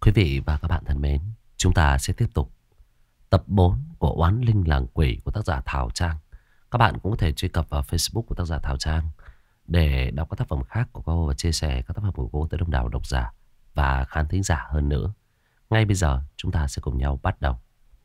Quý vị và các bạn thân mến, chúng ta sẽ tiếp tục tập 4 của Oán Linh Làng Quỷ của tác giả Thảo Trang. Các bạn cũng có thể truy cập vào Facebook của tác giả Thảo Trang để đọc các tác phẩm khác của cô và chia sẻ các tác phẩm của cô tới đông đảo độc giả và khán thính giả hơn nữa. Ngay bây giờ chúng ta sẽ cùng nhau bắt đầu.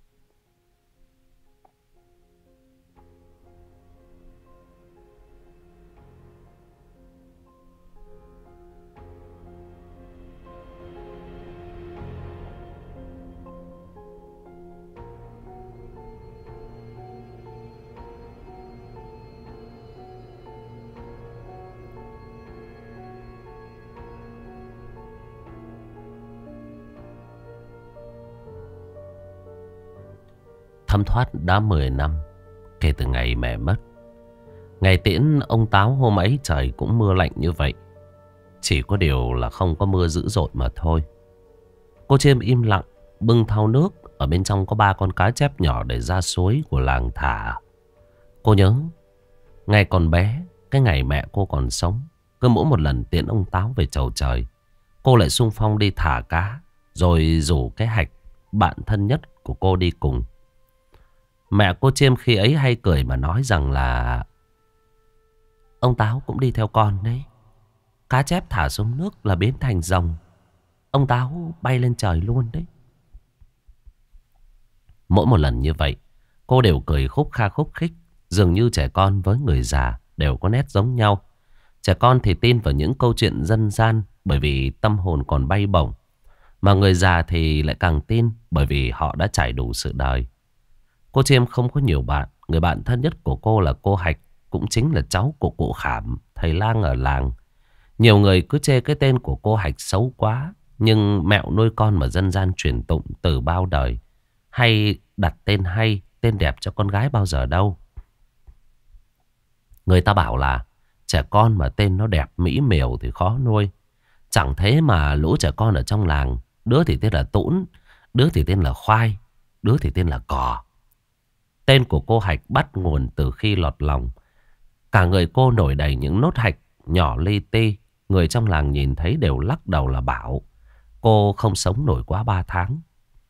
Thấm thoát đã 10 năm kể từ ngày mẹ mất. Ngày tiễn ông Táo hôm ấy trời cũng mưa lạnh như vậy. Chỉ có điều là không có mưa dữ dội mà thôi. Cô Chiêm im lặng bưng thau nước. Ở bên trong có 3 con cá chép nhỏ để ra suối của làng thả. Cô nhớ ngày còn bé, cái ngày mẹ cô còn sống, cứ mỗi một lần tiễn ông Táo về chầu trời, cô lại xung phong đi thả cá, rồi rủ cái Hạch, bạn thân nhất của cô đi cùng. Mẹ cô Chiêm khi ấy hay cười mà nói rằng là ông Táo cũng đi theo con đấy. Cá chép thả xuống nước là biến thành rồng, ông Táo bay lên trời luôn đấy. Mỗi một lần như vậy, cô đều cười khúc kha khúc khích. Dường như trẻ con với người già đều có nét giống nhau. Trẻ con thì tin vào những câu chuyện dân gian bởi vì tâm hồn còn bay bổng. Mà người già thì lại càng tin bởi vì họ đã trải đủ sự đời. Cô Chiêm không có nhiều bạn. Người bạn thân nhất của cô là cô Hạch, cũng chính là cháu của cụ Khảm, thầy lang ở làng. Nhiều người cứ chê cái tên của cô Hạch xấu quá, nhưng mẹo nuôi con mà dân gian truyền tụng từ bao đời. Hay đặt tên hay, tên đẹp cho con gái bao giờ đâu. Người ta bảo là trẻ con mà tên nó đẹp mỹ miều thì khó nuôi. Chẳng thế mà lũ trẻ con ở trong làng, đứa thì tên là Tũn, đứa thì tên là Khoai, đứa thì tên là Cò. Tên của cô Hạch bắt nguồn từ khi lọt lòng. Cả người cô nổi đầy những nốt hạch nhỏ li ti. Người trong làng nhìn thấy đều lắc đầu là bảo cô không sống nổi quá 3 tháng.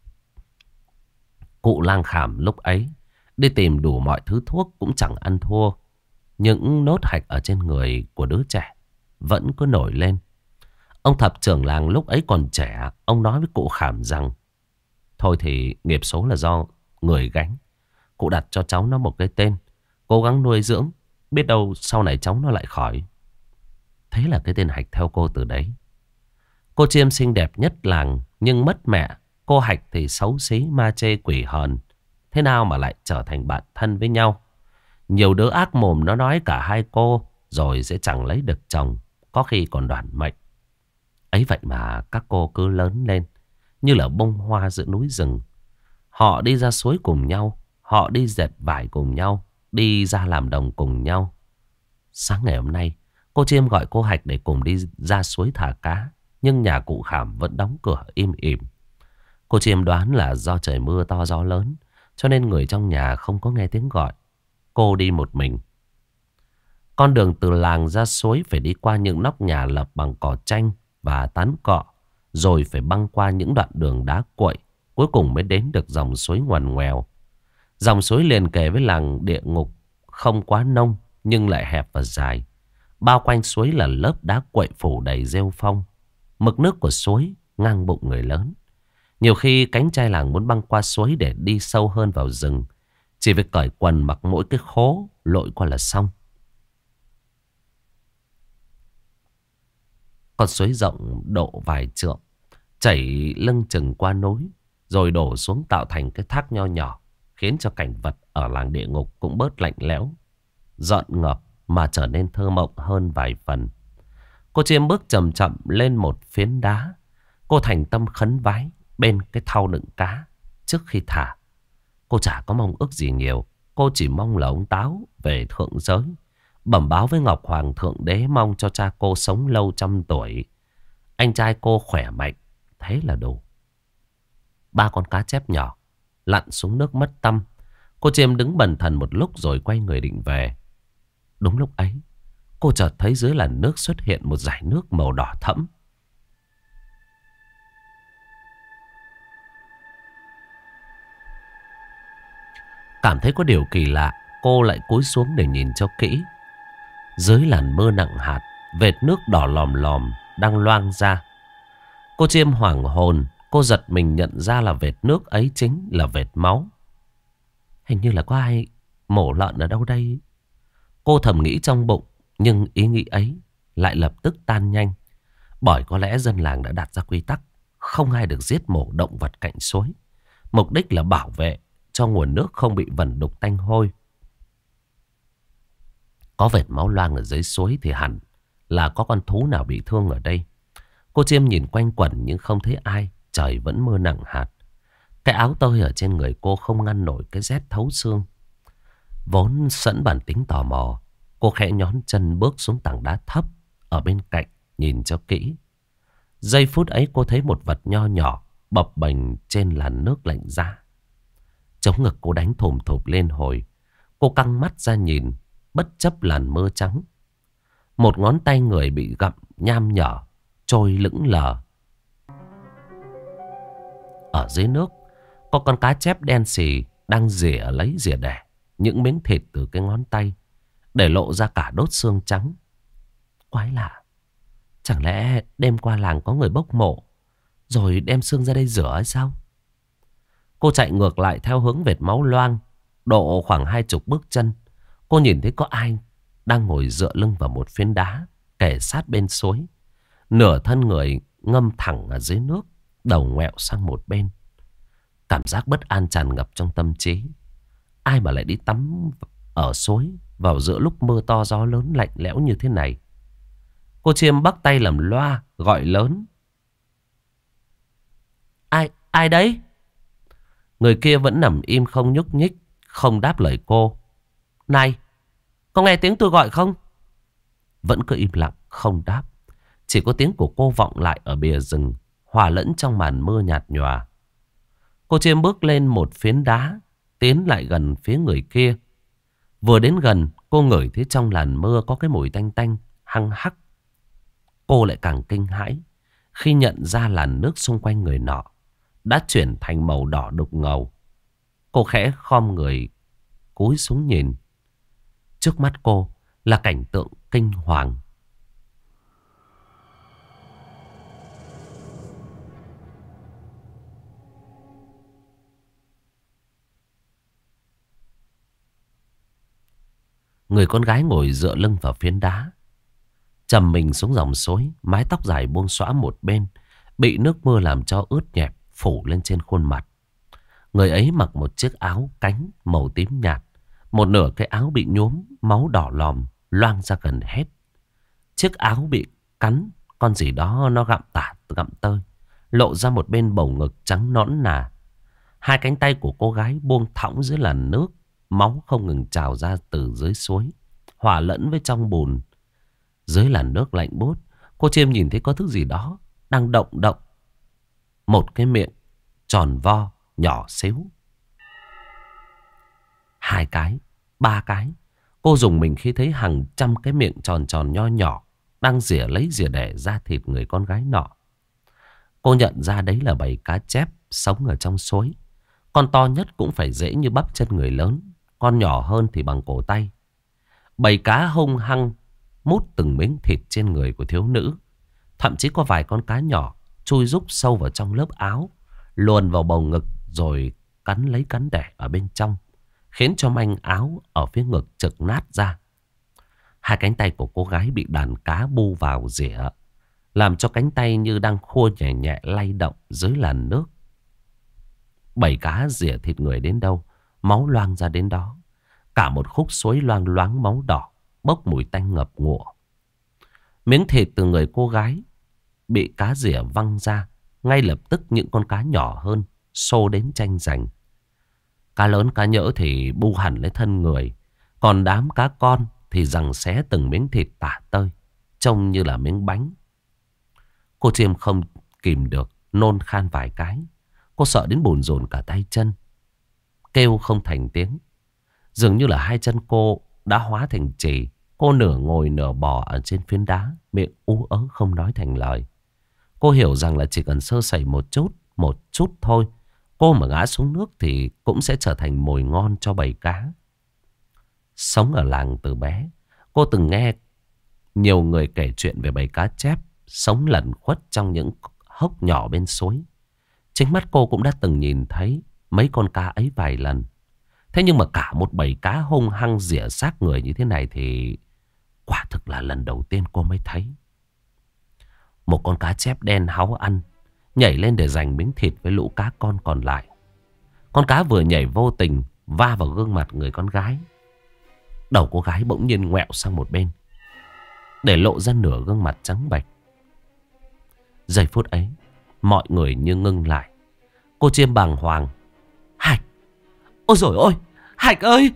Cụ lang Khảm lúc ấy đi tìm đủ mọi thứ thuốc cũng chẳng ăn thua. Những nốt hạch ở trên người của đứa trẻ vẫn cứ nổi lên. Ông thập trưởng làng lúc ấy còn trẻ, ông nói với cụ Khảm rằng thôi thì nghiệp số là do người gánh. Cụ đặt cho cháu nó một cái tên, cố gắng nuôi dưỡng, biết đâu sau này cháu nó lại khỏi. Thế là cái tên Hạch theo cô từ đấy. Cô Chiêm xinh đẹp nhất làng, nhưng mất mẹ. Cô Hạch thì xấu xí, ma chê quỷ hờn. Thế nào mà lại trở thành bạn thân với nhau? Nhiều đứa ác mồm nó nói cả hai cô rồi sẽ chẳng lấy được chồng, có khi còn đoản mệnh. Ấy vậy mà các cô cứ lớn lên như là bông hoa giữa núi rừng. Họ đi ra suối cùng nhau, họ đi dệt vải cùng nhau, đi ra làm đồng cùng nhau. Sáng ngày hôm nay, cô Chiêm gọi cô Hạch để cùng đi ra suối thả cá. Nhưng nhà cụ Khảm vẫn đóng cửa im ỉm. Cô Chiêm đoán là do trời mưa to gió lớn, cho nên người trong nhà không có nghe tiếng gọi. Cô đi một mình. Con đường từ làng ra suối phải đi qua những nóc nhà lập bằng cỏ tranh và tán cọ, rồi phải băng qua những đoạn đường đá cuội, cuối cùng mới đến được dòng suối ngoằn ngoèo. Dòng suối liền kề với làng địa ngục, không quá nông nhưng lại hẹp và dài. Bao quanh suối là lớp đá quậy phủ đầy rêu phong. Mực nước của suối ngang bụng người lớn. Nhiều khi cánh trai làng muốn băng qua suối để đi sâu hơn vào rừng, chỉ việc cởi quần mặc mỗi cái khố lội qua là xong. Con suối rộng độ vài trượng, chảy lưng chừng qua núi, rồi đổ xuống tạo thành cái thác nho nhỏ, khiến cho cảnh vật ở làng địa ngục cũng bớt lạnh lẽo, dọn ngợp mà trở nên thơ mộng hơn vài phần. Cô Chiêm bước chậm chậm lên một phiến đá. Cô thành tâm khấn vái bên cái thau đựng cá. Trước khi thả, cô chả có mong ước gì nhiều. Cô chỉ mong là ông Táo về thượng giới, bẩm báo với Ngọc Hoàng thượng đế mong cho cha cô sống lâu 100 tuổi, anh trai cô khỏe mạnh, thế là đủ. 3 con cá chép nhỏ lặn xuống nước mất tăm. Cô Chiêm đứng bần thần một lúc rồi quay người định về. Đúng lúc ấy, cô chợt thấy dưới làn nước xuất hiện một dải nước màu đỏ thẫm. Cảm thấy có điều kỳ lạ, cô lại cúi xuống để nhìn cho kỹ. Dưới làn mưa nặng hạt, vệt nước đỏ lòm lòm đang loang ra. Cô Chiêm hoảng hồn, cô giật mình nhận ra là vệt nước ấy chính là vệt máu. Hình như là có ai mổ lợn ở đâu đây. Cô thầm nghĩ trong bụng, nhưng ý nghĩ ấy lại lập tức tan nhanh. Bởi có lẽ dân làng đã đặt ra quy tắc không ai được giết mổ động vật cạnh suối. Mục đích là bảo vệ cho nguồn nước không bị vẩn đục tanh hôi. Có vệt máu loang ở dưới suối thì hẳn là có con thú nào bị thương ở đây. Cô Chiêm nhìn quanh quẩn nhưng không thấy ai. Trời vẫn mưa nặng hạt. Cái áo tơi ở trên người cô không ngăn nổi cái rét thấu xương. Vốn sẵn bản tính tò mò, cô khẽ nhón chân bước xuống tảng đá thấp ở bên cạnh nhìn cho kỹ. Giây phút ấy cô thấy một vật nho nhỏ bập bềnh trên làn nước lạnh giá. Chống ngực cô đánh thùm thụp lên hồi. Cô căng mắt ra nhìn, bất chấp làn mưa trắng. Một ngón tay người bị gặm nham nhở trôi lững lờ. Ở dưới nước có con cá chép đen xì đang rỉa lấy rỉa đẻ những miếng thịt từ cái ngón tay, để lộ ra cả đốt xương trắng. Quái lạ, chẳng lẽ đêm qua làng có người bốc mộ rồi đem xương ra đây rửa hay sao? Cô chạy ngược lại theo hướng vệt máu loang. Độ khoảng 20 bước chân, cô nhìn thấy có ai đang ngồi dựa lưng vào một phiến đá kề sát bên suối. Nửa thân người ngâm thẳng ở dưới nước, đầu ngoẹo sang một bên. Cảm giác bất an tràn ngập trong tâm trí. Ai mà lại đi tắm ở suối vào giữa lúc mưa to gió lớn lạnh lẽo như thế này? Cô Chiêm bắt tay làm loa gọi lớn. Ai đấy? Người kia vẫn nằm im không nhúc nhích, không đáp lời cô. Này, có nghe tiếng tôi gọi không? Vẫn cứ im lặng không đáp. Chỉ có tiếng của cô vọng lại ở bìa rừng, hòa lẫn trong màn mưa nhạt nhòa. Cô Chiêm bước lên một phiến đá, tiến lại gần phía người kia. Vừa đến gần, cô ngửi thấy trong làn mưa có cái mùi tanh tanh, hăng hắc. Cô lại càng kinh hãi khi nhận ra làn nước xung quanh người nọ đã chuyển thành màu đỏ đục ngầu. Cô khẽ khom người, cúi xuống nhìn. Trước mắt cô là cảnh tượng kinh hoàng. Người con gái ngồi dựa lưng vào phiến đá, trầm mình xuống dòng suối. Mái tóc dài buông xõa một bên, bị nước mưa làm cho ướt nhẹp, phủ lên trên khuôn mặt. Người ấy mặc một chiếc áo cánh màu tím nhạt. Một nửa cái áo bị nhuốm máu đỏ lòm, loang ra gần hết. Chiếc áo bị cắn, con gì đó nó gặm tả gặm tơi, lộ ra một bên bầu ngực trắng nõn nà. Hai cánh tay của cô gái buông thõng dưới làn nước. Máu không ngừng trào ra từ dưới suối, hòa lẫn với trong bùn. Dưới làn nước lạnh buốt, cô Chiêm nhìn thấy có thứ gì đó đang động động. Một cái miệng tròn vo nhỏ xíu. Hai cái, ba cái. Cô rùng mình khi thấy hàng trăm cái miệng tròn tròn nho nhỏ đang rỉa lấy rỉa đẻ da thịt người con gái nọ. Cô nhận ra đấy là bầy cá chép sống ở trong suối. Con to nhất cũng phải dễ như bắp chân người lớn, con nhỏ hơn thì bằng cổ tay. Bầy cá hung hăng mút từng miếng thịt trên người của thiếu nữ. Thậm chí có vài con cá nhỏ chui rúc sâu vào trong lớp áo, luồn vào bầu ngực rồi cắn lấy cắn đẻ ở bên trong, khiến cho manh áo ở phía ngực trực nát ra. Hai cánh tay của cô gái bị đàn cá bu vào rỉa, làm cho cánh tay như đang khua nhẹ nhẹ lay động dưới làn nước. Bầy cá rỉa thịt người đến đâu, máu loang ra đến đó. Cả một khúc suối loang loáng máu đỏ, bốc mùi tanh ngập ngụa. Miếng thịt từ người cô gái bị cá rỉa văng ra. Ngay lập tức những con cá nhỏ hơn xô đến tranh giành. Cá lớn cá nhỡ thì bu hẳn lấy thân người, còn đám cá con thì giằng xé từng miếng thịt tả tơi, trông như là miếng bánh. Cô Chiêm không kìm được nôn khan vài cái. Cô sợ đến bồn rồn cả tay chân, kêu không thành tiếng. Dường như là hai chân cô đã hóa thành chì. Cô nửa ngồi nửa bò ở trên phiến đá, miệng ú ớ không nói thành lời. Cô hiểu rằng là chỉ cần sơ sẩy một chút thôi, Cô mà ngã xuống nước thì cũng sẽ trở thành mồi ngon cho bầy cá. Sống ở làng từ bé, cô từng nghe nhiều người kể chuyện về bầy cá chép sống lẩn khuất trong những hốc nhỏ bên suối. Chính mắt cô cũng đã từng nhìn thấy mấy con cá ấy vài lần. Thế nhưng mà cả một bầy cá hung hăng rỉa xác người như thế này thì quả thực là lần đầu tiên cô mới thấy. Một con cá chép đen háu ăn, nhảy lên để giành miếng thịt với lũ cá con còn lại. Con cá vừa nhảy vô tình va vào gương mặt người con gái. Đầu cô gái bỗng nhiên ngoẹo sang một bên, để lộ ra nửa gương mặt trắng bệch. Giây phút ấy, mọi người như ngưng lại. Cô Chiêm bàng hoàng: Hạch! Ôi dồi ôi! Hạch ơi!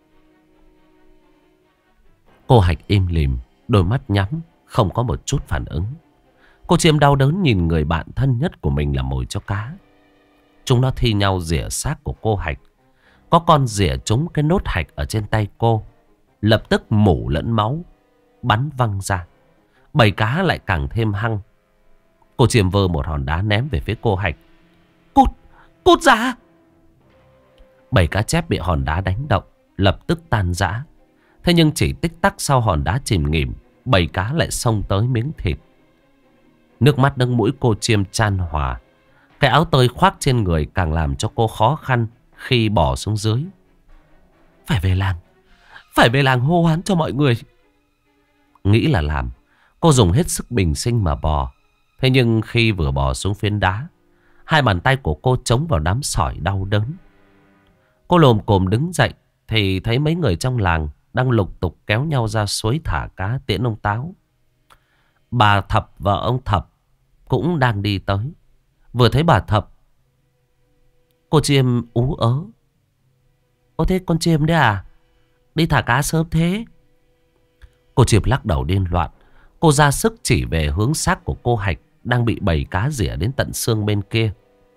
Cô Hạch im lìm, đôi mắt nhắm, không có một chút phản ứng. Cô Chiêm đau đớn nhìn người bạn thân nhất của mình là mồi cho cá. Chúng nó thi nhau rỉa xác của cô Hạch. Có con rỉa trúng cái nốt hạch ở trên tay cô, lập tức mủ lẫn máu bắn văng ra. Bầy cá lại càng thêm hăng. Cô Chiêm vơ một hòn đá ném về phía cô Hạch. Cút! Cút ra! Bầy cá chép bị hòn đá đánh động, lập tức tan rã. Thế nhưng chỉ tích tắc sau hòn đá chìm nghỉm, bầy cá lại xông tới miếng thịt. Nước mắt nâng mũi cô Chiêm chan hòa. Cái áo tơi khoác trên người càng làm cho cô khó khăn khi bỏ xuống dưới. Phải về làng, phải về làng hô hoán cho mọi người. Nghĩ là làm, cô dùng hết sức bình sinh mà bò. Thế nhưng khi vừa bò xuống phiến đá, hai bàn tay của cô chống vào đám sỏi đau đớn. Cô lồm cồm đứng dậy thì thấy mấy người trong làng đang lục tục kéo nhau ra suối thả cá tiễn ông Táo. Bà Thập và ông Thập cũng đang đi tới. Vừa thấy bà Thập, cô Chiêm ú ớ: Ô thế con Chiêm đấy à? Đi thả cá sớm thế? Cô Chiêm lắc đầu điên loạn. Cô ra sức chỉ về hướng xác của cô Hạch đang bị bầy cá rỉa đến tận xương bên kia.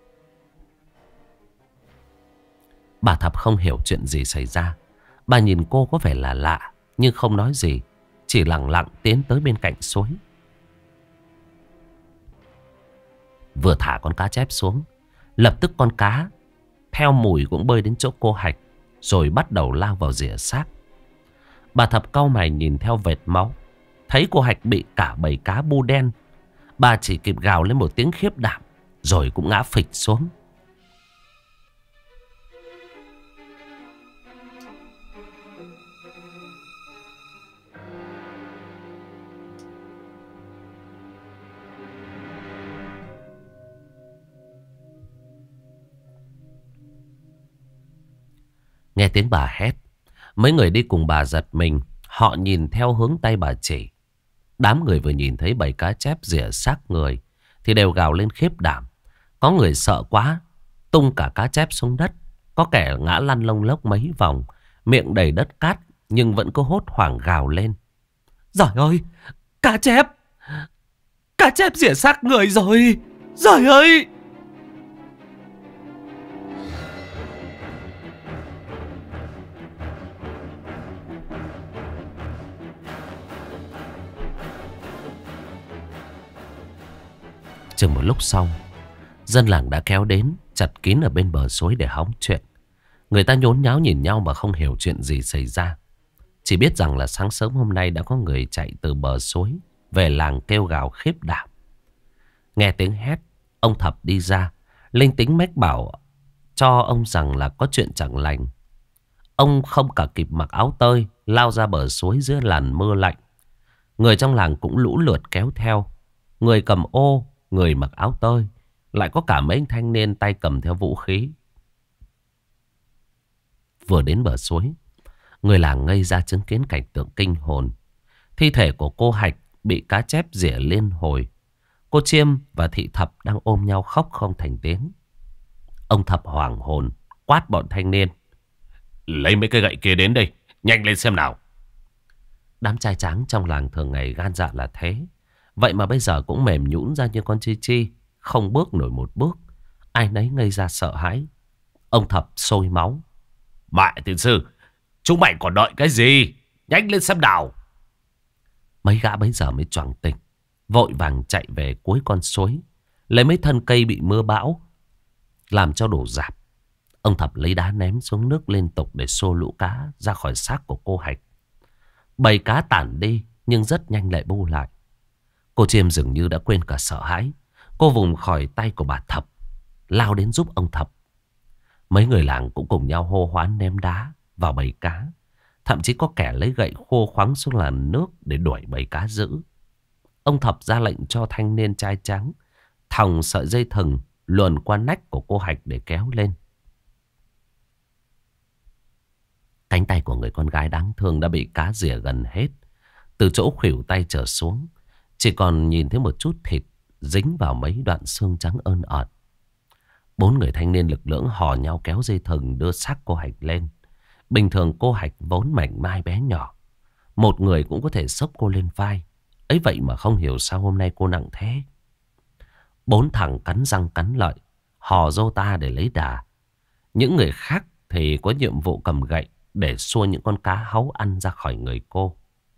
Bà Thập không hiểu chuyện gì xảy ra. Bà nhìn cô có vẻ là lạ, nhưng không nói gì, chỉ lặng lặng tiến tới bên cạnh suối. Vừa thả con cá chép xuống, lập tức con cá theo mùi cũng bơi đến chỗ cô Hạch, rồi bắt đầu lao vào rỉa xác. Bà Thập cau mày nhìn theo vệt máu, thấy cô Hạch bị cả bầy cá bu đen. Bà chỉ kịp gào lên một tiếng khiếp đảm, rồi cũng ngã phịch xuống. Nghe tiếng bà hét, mấy người đi cùng bà giật mình. Họ nhìn theo hướng tay bà chỉ. Đám người vừa nhìn thấy bầy cá chép rỉa xác người thì đều gào lên khiếp đảm. Có người sợ quá, tung cả cá chép xuống đất. Có kẻ ngã lăn lông lốc mấy vòng, miệng đầy đất cát, nhưng vẫn cứ hốt hoảng gào lên: Giời ơi! Cá chép! Cá chép rỉa xác người rồi! Giời ơi! Chừng một lúc sau, dân làng đã kéo đến, chặt kín ở bên bờ suối để hóng chuyện. Người ta nhốn nháo nhìn nhau mà không hiểu chuyện gì xảy ra. Chỉ biết rằng là sáng sớm hôm nay đã có người chạy từ bờ suối về làng kêu gào khiếp đảm. Nghe tiếng hét, ông Thập đi ra, linh tính mách bảo cho ông rằng là có chuyện chẳng lành. Ông không cả kịp mặc áo tơi, lao ra bờ suối giữa làn mưa lạnh. Người trong làng cũng lũ lượt kéo theo. Người cầm ô, người mặc áo tơi, lại có cả mấy anh thanh niên tay cầm theo vũ khí. Vừa đến bờ suối, người làng ngây ra chứng kiến cảnh tượng kinh hồn. Thi thể của cô Hạch bị cá chép rỉa liên hồi. Cô Chiêm và thị Thập đang ôm nhau khóc không thành tiếng. Ông Thập hoảng hồn quát bọn thanh niên: Lấy mấy cây gậy kia đến đây, nhanh lên xem nào. Đám trai tráng trong làng thường ngày gan dạ là thế, vậy mà bây giờ cũng mềm nhũn ra như con chi chi, không bước nổi một bước. Ai nấy ngây ra sợ hãi. Ông Thập sôi máu: Mẹ tiên sư, chúng mày còn đợi cái gì? Nhanh lên xem nào. Mấy gã bấy giờ mới choàng tỉnh, vội vàng chạy về cuối con suối, lấy mấy thân cây bị mưa bão Làm cho đổ rạp, ông Thập lấy đá ném xuống nước liên tục để xô lũ cá ra khỏi xác của cô Hạch. Bầy cá tản đi nhưng rất nhanh lại bu lại. Cô Chiêm dường như đã quên cả sợ hãi. Cô vùng khỏi tay của bà Thập, lao đến giúp ông Thập. Mấy người làng cũng cùng nhau hô hoán ném đá vào bầy cá. Thậm chí có kẻ lấy gậy khô khoắng xuống làn nước để đuổi bầy cá dữ. Ông Thập ra lệnh cho thanh niên trai trắng thòng sợi dây thừng luồn qua nách của cô Hạch để kéo lên. Cánh tay của người con gái đáng thương đã bị cá rỉa gần hết. Từ chỗ khuỷu tay trở xuống, chỉ còn nhìn thấy một chút thịt dính vào mấy đoạn xương trắng ơn ợt. 4 người thanh niên lực lưỡng hò nhau kéo dây thừng đưa xác cô Hạch lên. Bình thường cô Hạch vốn mảnh mai bé nhỏ, một người cũng có thể xốc cô lên vai. Ấy vậy mà không hiểu sao hôm nay cô nặng thế. 4 thằng cắn răng cắn lợi, hò rô ta để lấy đà. Những người khác thì có nhiệm vụ cầm gậy để xua những con cá háu ăn ra khỏi người cô.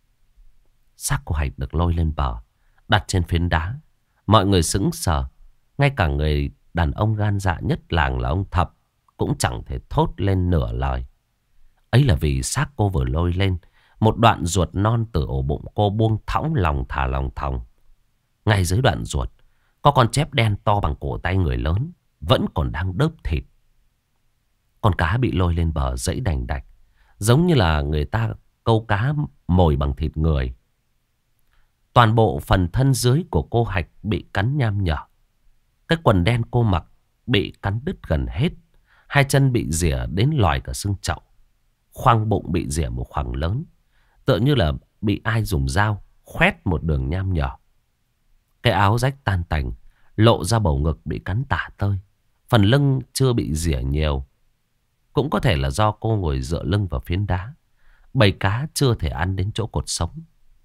Xác cô Hạch được lôi lên bờ, đặt trên phiến đá. Mọi người sững sờ. Ngay cả người đàn ông gan dạ nhất làng là ông Thập cũng chẳng thể thốt lên nửa lời. Ấy là vì xác cô vừa lôi lên, một đoạn ruột non từ ổ bụng cô buông thõng lòng thả lòng thòng. Ngay dưới đoạn ruột có con chép đen to bằng cổ tay người lớn, vẫn còn đang đớp thịt. Con cá bị lôi lên bờ dãy đành đạch, giống như là người ta câu cá mồi bằng thịt người. Toàn bộ phần thân dưới của cô Hạch bị cắn nham nhở. Cái quần đen cô mặc bị cắn đứt gần hết. Hai chân bị rỉa đến lòi cả xương chậu. Khoang bụng bị rỉa một khoảng lớn, tựa như là bị ai dùng dao khoét một đường nham nhở. Cái áo rách tan tành, lộ ra bầu ngực bị cắn tả tơi. Phần lưng chưa bị rỉa nhiều, cũng có thể là do cô ngồi dựa lưng vào phiến đá. Bầy cá chưa thể ăn đến chỗ cột sống.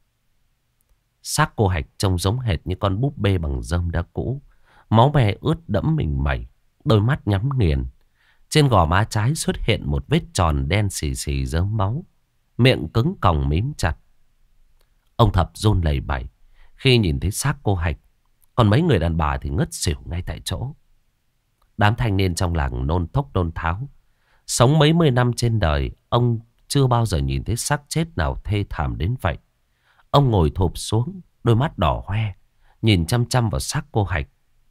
Xác cô Hạch trông giống hệt như con búp bê bằng rơm đã cũ. Máu me ướt đẫm mình mẩy, đôi mắt nhắm nghiền. Trên gò má trái xuất hiện một vết tròn đen xì xì rớm máu. Miệng cứng còng mím chặt. Ông Thập run lẩy bẩy khi nhìn thấy xác cô Hạch. Còn mấy người đàn bà thì ngất xỉu ngay tại chỗ. Đám thanh niên trong làng nôn thốc nôn tháo. Sống mấy mươi năm trên đời, ông chưa bao giờ nhìn thấy xác chết nào thê thảm đến vậy. Ông ngồi thụp xuống, đôi mắt đỏ hoe, nhìn chăm chăm vào xác cô Hạch.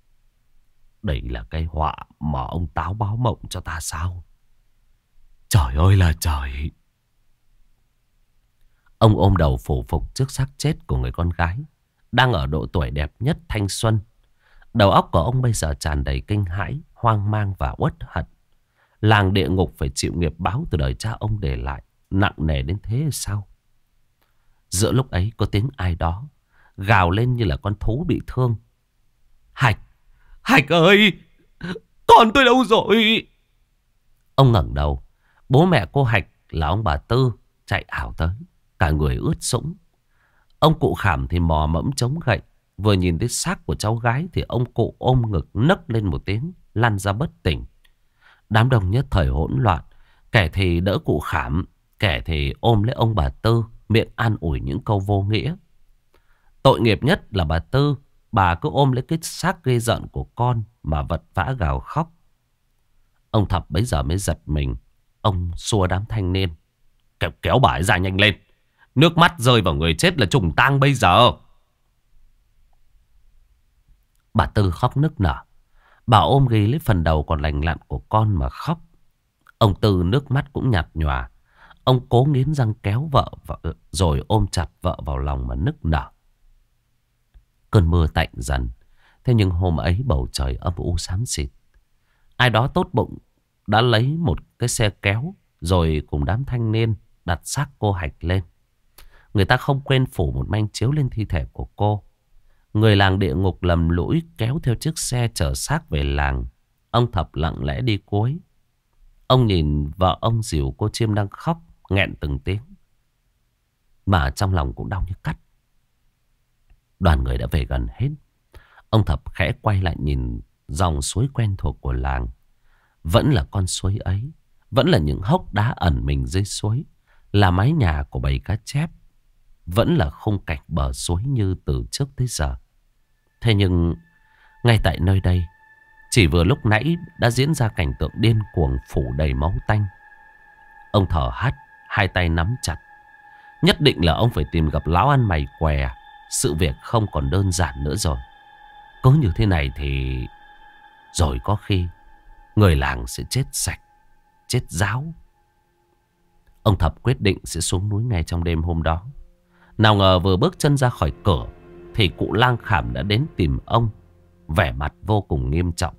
Đây là cái họa mà ông Táo báo mộng cho ta sao? Trời ơi là trời! Ông ôm đầu phủ phục trước xác chết của người con gái, đang ở độ tuổi đẹp nhất thanh xuân. Đầu óc của ông bây giờ tràn đầy kinh hãi, hoang mang và uất hận. Làng địa ngục phải chịu nghiệp báo từ đời cha ông để lại, nặng nề đến thế sao? Giữa lúc ấy có tiếng ai đó gào lên như là con thú bị thương. Hạch! Hạch ơi! Con tôi đâu rồi? Ông ngẩng đầu. Bố mẹ cô Hạch là ông bà Tư chạy ảo tới, cả người ướt sũng. Ông cụ Khảm thì mò mẫm chống gậy. Vừa nhìn thấy xác của cháu gái thì ông cụ ôm ngực nấc lên một tiếng, lăn ra bất tỉnh. Đám đông nhất thời hỗn loạn. Kẻ thì đỡ cụ Khảm, kẻ thì ôm lấy ông bà Tư, miệng an ủi những câu vô nghĩa. Tội nghiệp nhất là bà Tư. Bà cứ ôm lấy cái xác ghê rợn của con mà vật vã gào khóc. Ông Thập bấy giờ mới giật mình. Ông xua đám thanh niên. Kéo bà ấy ra nhanh lên. Nước mắt rơi vào người chết là trùng tang bây giờ. Bà Tư khóc nức nở. Bà ôm ghì lấy phần đầu còn lành lặn của con mà khóc. Ông Tư nước mắt cũng nhạt nhòa. Ông cố nghiến răng kéo vợ rồi ôm chặt vợ vào lòng mà nức nở. Cơn mưa tạnh dần. Thế nhưng hôm ấy bầu trời âm u xám xịt. Ai đó tốt bụng đã lấy một cái xe kéo rồi cùng đám thanh niên đặt xác cô Hạch lên. Người ta không quên phủ một manh chiếu lên thi thể của cô. Người làng địa ngục lầm lũi kéo theo chiếc xe chở xác về làng. Ông Thập lặng lẽ đi cuối. Ông nhìn vợ ông dìu cô Chiêm đang khóc nghẹn từng tiếng, mà trong lòng cũng đau như cắt. Đoàn người đã về gần hết. Ông Thập khẽ quay lại nhìn dòng suối quen thuộc của làng. Vẫn là con suối ấy, vẫn là những hốc đá ẩn mình dưới suối, là mái nhà của bầy cá chép, vẫn là khung cảnh bờ suối như từ trước tới giờ. Thế nhưng ngay tại nơi đây, Chỉ vừa lúc nãy đã diễn ra cảnh tượng điên cuồng phủ đầy máu tanh. Ông thở hắt, hai tay nắm chặt. Nhất định là ông phải tìm gặp lão ăn mày què. Sự việc không còn đơn giản nữa rồi. Cứ như thế này thì rồi có khi người làng sẽ chết sạch, chết ráo. Ông Thập quyết định sẽ xuống núi ngay trong đêm hôm đó. Nào ngờ vừa bước chân ra khỏi cửa thì cụ Lang Khảm đã đến tìm ông, vẻ mặt vô cùng nghiêm trọng.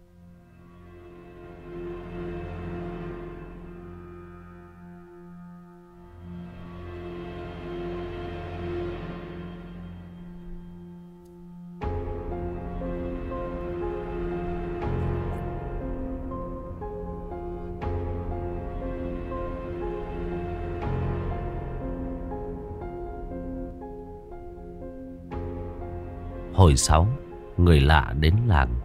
Hồi 6, người lạ đến làng.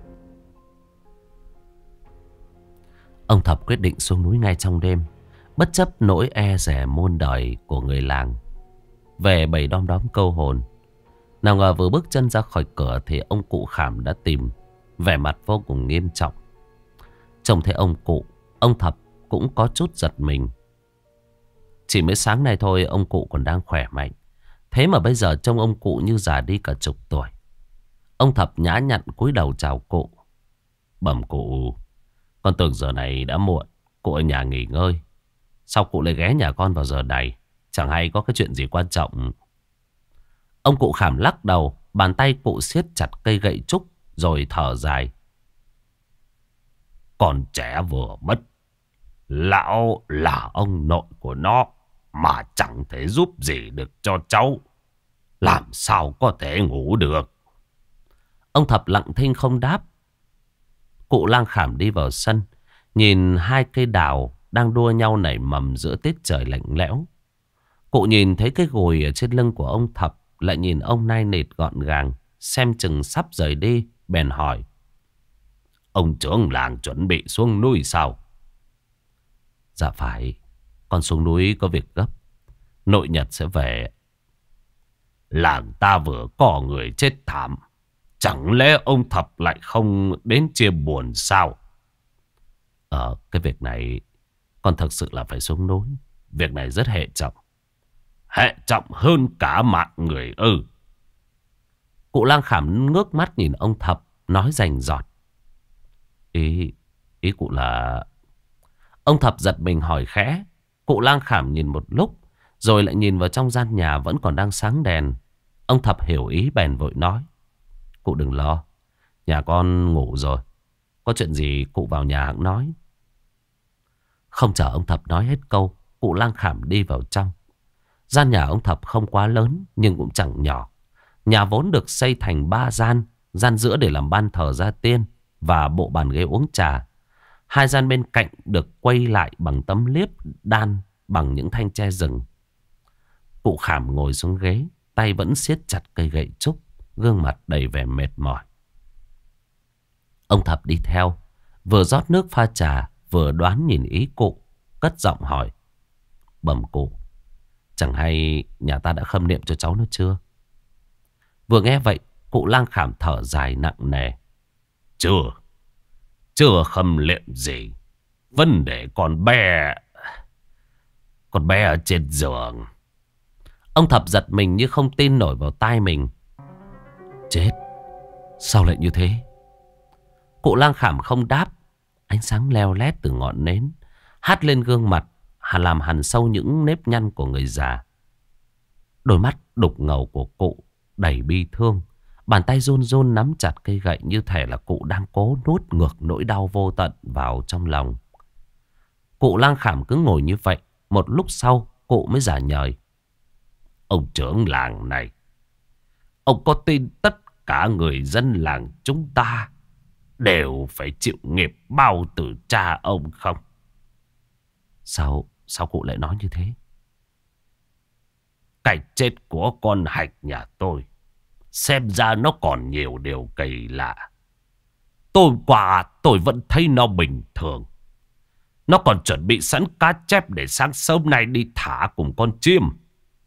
Ông Thập quyết định xuống núi ngay trong đêm, bất chấp nỗi e dè muôn đời của người làng, về bầy đom đóm câu hồn. Nào ngờ vừa bước chân ra khỏi cửa thì ông cụ Khảm đã tìm, vẻ mặt vô cùng nghiêm trọng. Trông thấy ông cụ, ông Thập cũng có chút giật mình. Chỉ mới sáng nay thôi ông cụ còn đang khỏe mạnh, thế mà bây giờ trông ông cụ như già đi cả chục tuổi. Ông Thập nhã nhặn cúi đầu chào cụ. Bẩm cụ, con tưởng giờ này đã muộn, cụ ở nhà nghỉ ngơi. Sao cụ lại ghé nhà con vào giờ này? Chẳng hay có cái chuyện gì quan trọng. Ông cụ Khảm lắc đầu, bàn tay cụ siết chặt cây gậy trúc rồi thở dài. Con trẻ vừa mất, lão là ông nội của nó mà chẳng thể giúp gì được cho cháu, làm sao có thể ngủ được. Ông Thập lặng thinh không đáp. Cụ Lang Khảm đi vào sân, nhìn hai cây đào đang đua nhau nảy mầm giữa tiết trời lạnh lẽo. Cụ nhìn thấy cái gùi ở trên lưng của ông Thập, lại nhìn ông nai nịt gọn gàng, xem chừng sắp rời đi, bèn hỏi. Ông trưởng làng chuẩn bị xuống núi sao? Dạ phải, con xuống núi có việc gấp, nội nhật sẽ về. Làng ta vừa có người chết thảm, chẳng lẽ ông Thập lại không đến chia buồn sao? Cái việc này con thật sự là phải xuống núi. Việc này rất hệ trọng. Hệ trọng hơn cả mạng người ư? Cụ Lang Khảm ngước mắt nhìn ông Thập, nói rành rọt. Ý cụ là... Ông Thập giật mình hỏi khẽ. Cụ Lang Khảm nhìn một lúc, rồi lại nhìn vào trong gian nhà vẫn còn đang sáng đèn. Ông Thập hiểu ý bèn vội nói. Cụ đừng lo, nhà con ngủ rồi. Có chuyện gì cụ vào nhà hẵng nói. Không chờ ông Thập nói hết câu, cụ Lang Khảm đi vào trong. Gian nhà ông Thập không quá lớn nhưng cũng chẳng nhỏ. Nhà vốn được xây thành 3 gian. Gian giữa để làm ban thờ gia tiên và bộ bàn ghế uống trà. Hai gian bên cạnh được quay lại bằng tấm liếp đan bằng những thanh tre rừng. Cụ Khảm ngồi xuống ghế, tay vẫn siết chặt cây gậy trúc, gương mặt đầy vẻ mệt mỏi. Ông Thập đi theo, vừa rót nước pha trà, vừa đoán nhìn ý cụ, cất giọng hỏi. Bẩm cụ, chẳng hay nhà ta đã khâm niệm cho cháu nó chưa? Vừa nghe vậy, cụ Lang Khảm thở dài nặng nề. Chưa khâm niệm gì. Vấn đề con bé ở trên giường. Ông Thập giật mình như không tin nổi vào tai mình. Chết, sao lại như thế? Cụ Lang Khảm không đáp. Ánh sáng leo lét từ ngọn nến hắt lên gương mặt, làm hằn sâu những nếp nhăn của người già. Đôi mắt đục ngầu của cụ đầy bi thương. Bàn tay run run nắm chặt cây gậy, như thể là cụ đang cố nuốt ngược nỗi đau vô tận vào trong lòng. Cụ Lang Khảm cứ ngồi như vậy. Một lúc sau cụ mới giả nhời. Ông trưởng làng này, ông có tin tất cả người dân làng chúng ta đều phải chịu nghiệp bao từ cha ông không? Sao cụ lại nói như thế? Cái chết của con Hạch nhà tôi xem ra nó còn nhiều điều kỳ lạ. Tối qua tôi vẫn thấy nó bình thường. Nó còn chuẩn bị sẵn cá chép để sáng sớm nay đi thả cùng con chim.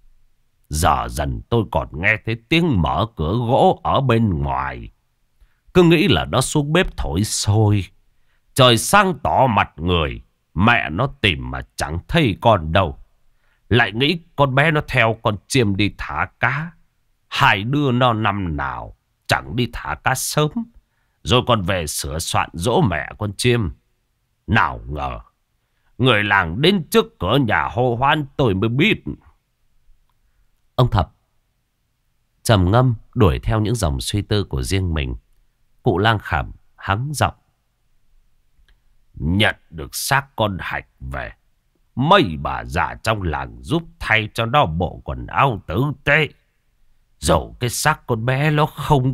Giờ dần tôi còn nghe thấy tiếng mở cửa gỗ ở bên ngoài. Cứ nghĩ là nó xuống bếp thổi sôi. Trời sáng tỏ mặt người. Mẹ nó tìm mà chẳng thấy con đâu. Lại nghĩ con bé nó theo con chiêm đi thả cá. Hai đứa nó năm nào chẳng đi thả cá sớm. Rồi còn về sửa soạn dỗ mẹ con chiêm. Nào ngờ người làng đến trước cửa nhà hô hoan tôi mới biết. Ông Thập trầm ngâm đuổi theo những dòng suy tư của riêng mình. Cụ Lang Khảm hắng giọng. Nhận được xác con Hạch về, mấy bà già trong làng giúp thay cho nó bộ quần áo tử tế. Dẫu cái xác con bé nó không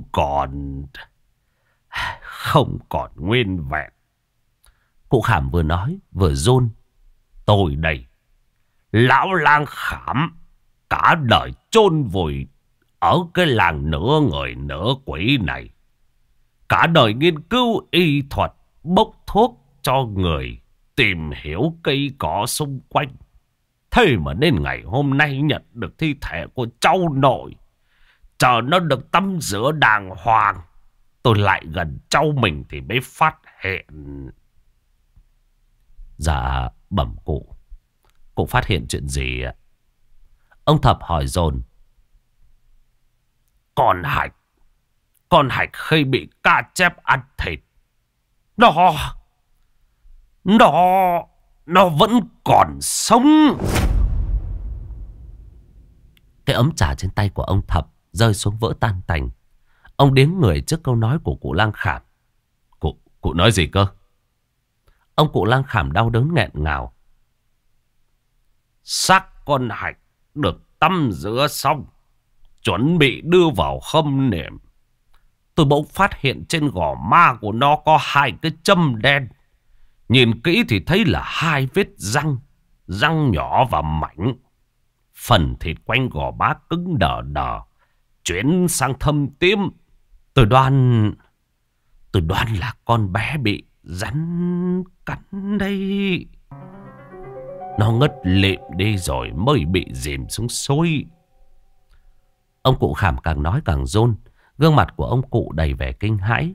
còn nguyên vẹn. Cụ Khảm vừa nói vừa run. Tôi đây, lão Lang Khảm, cả đời chôn vùi ở cái làng nửa người nửa quỷ này. Cả đời nghiên cứu y thuật, bốc thuốc cho người, tìm hiểu cây cỏ xung quanh. Thế mà đến ngày hôm nay nhận được thi thể của cháu nội, chờ nó được tắm rửa đàng hoàng, tôi lại gần cháu mình thì mới phát hiện. Dạ bẩm cụ. Cụ phát hiện chuyện gì ạ? Ông Thập hỏi dồn. Con Hạch khi bị cá chép ăn thịt, Nó vẫn còn sống. Cái ấm trà trên tay của ông Thập rơi xuống vỡ tan tành. Ông điếng người trước câu nói của cụ Lang Khảm. Cụ nói gì cơ? Ông cụ Lang Khảm đau đớn nghẹn ngào. Xác con Hạch được tắm rửa xong, chuẩn bị đưa vào khâm niệm, tôi bỗng phát hiện trên gò má của nó có hai cái châm đen. Nhìn kỹ thì thấy là hai vết răng nhỏ và mảnh. Phần thịt quanh gò má cứng đờ đờ, chuyển sang thâm tím. Tôi đoán là con bé bị rắn cắn đây. Nó ngất lịm đi rồi mới bị dìm xuống suối. Ông cụ Khảm càng nói càng run. Gương mặt của ông cụ đầy vẻ kinh hãi.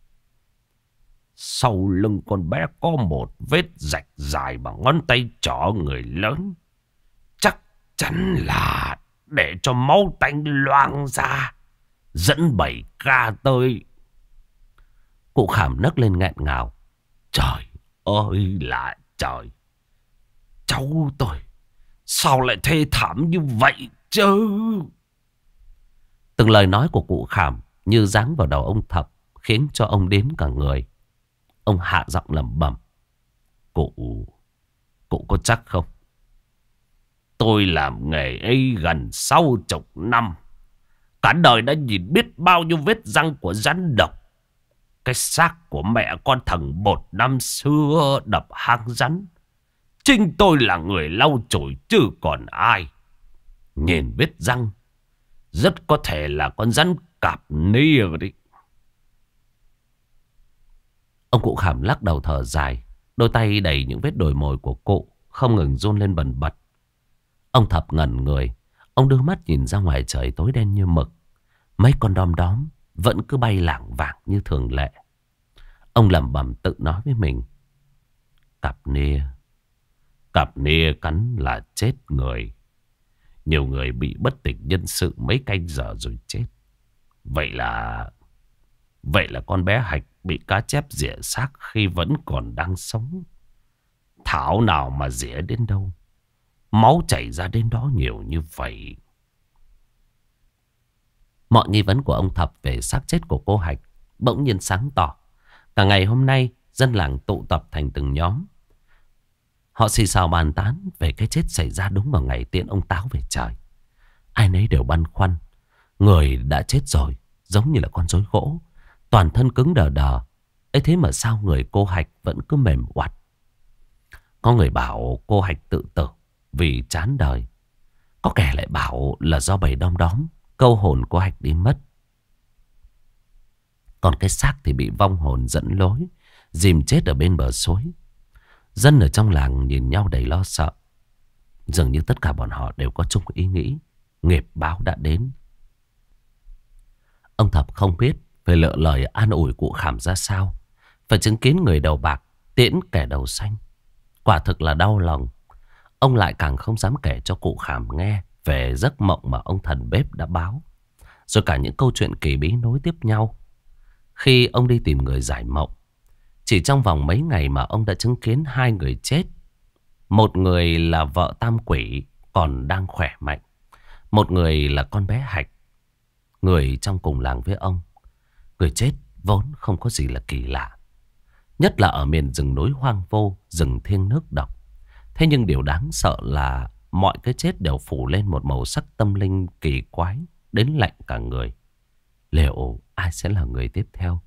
Sau lưng con bé có một vết rạch dài bằng ngón tay trỏ người lớn. Chắc chắn là để cho máu tanh loang ra, dẫn bầy ca tới. Cụ Khảm nấc lên nghẹn ngào. Trời ơi là trời! Cháu tôi sao lại thê thảm như vậy chứ? Từng lời nói của cụ Khảm như giáng vào đầu ông Thập, khiến cho ông đến cả người. Ông hạ giọng lẩm bẩm. Cụ có chắc không? Tôi làm nghề ấy gần 60 năm. Cả đời đã nhìn biết bao nhiêu vết răng của rắn độc. Cái xác của mẹ con thằng Bột năm xưa đập hang rắn, chính tôi là người lau chùi chứ còn ai. Nhìn vết răng, rất có thể là con rắn cạp nia đấy. Ông cụ Khảm lắc đầu thở dài. Đôi tay đầy những vết đồi mồi của cụ không ngừng run lên bần bật. Ông Thập ngẩn người. Ông đưa mắt nhìn ra ngoài trời tối đen như mực. Mấy con đom đóm vẫn cứ bay lảng vảng như thường lệ. Ông lẩm bẩm tự nói với mình. Cặp nia cắn là chết người. Nhiều người bị bất tỉnh nhân sự mấy canh giờ rồi chết. Vậy là con bé Hạch bị cá chép rỉa xác khi vẫn còn đang sống. Thảo nào mà rỉa đến đâu, máu chảy ra đến đó nhiều như vậy. Mọi nghi vấn của ông Thập về xác chết của cô Hạch bỗng nhiên sáng tỏ. Cả ngày hôm nay, dân làng tụ tập thành từng nhóm. Họ xì xào bàn tán về cái chết xảy ra đúng vào ngày tiễn ông Táo về trời. Ai nấy đều băn khoăn. Người đã chết rồi, giống như là con rối gỗ, toàn thân cứng đờ đờ. Ấy thế mà sao người cô Hạch vẫn cứ mềm oặt. Có người bảo cô Hạch tự tử vì chán đời. Có kẻ lại bảo là do bầy đom đóm câu hồn cô Hạch đi mất. Còn cái xác thì bị vong hồn dẫn lối, dìm chết ở bên bờ suối. Dân ở trong làng nhìn nhau đầy lo sợ. Dường như tất cả bọn họ đều có chung ý nghĩ nghiệp báo đã đến. Ông Thập không biết phải lựa lời an ủi cụ Khảm ra sao. Phải chứng kiến người đầu bạc tiễn kẻ đầu xanh. Quả thực là đau lòng. Ông lại càng không dám kể cho cụ Khảm nghe về giấc mộng mà ông thần bếp đã báo. Rồi cả những câu chuyện kỳ bí nối tiếp nhau. Khi ông đi tìm người giải mộng, chỉ trong vòng mấy ngày mà ông đã chứng kiến 2 người chết. Một người là vợ Tam Quỷ còn đang khỏe mạnh. Một người là con bé Hạch, người trong cùng làng với ông. Người chết vốn không có gì là kỳ lạ, nhất là ở miền rừng núi hoang vô, rừng thiêng nước độc. Thế nhưng điều đáng sợ là mọi cái chết đều phủ lên một màu sắc tâm linh kỳ quái, đến lạnh cả người. Liệu ai sẽ là người tiếp theo?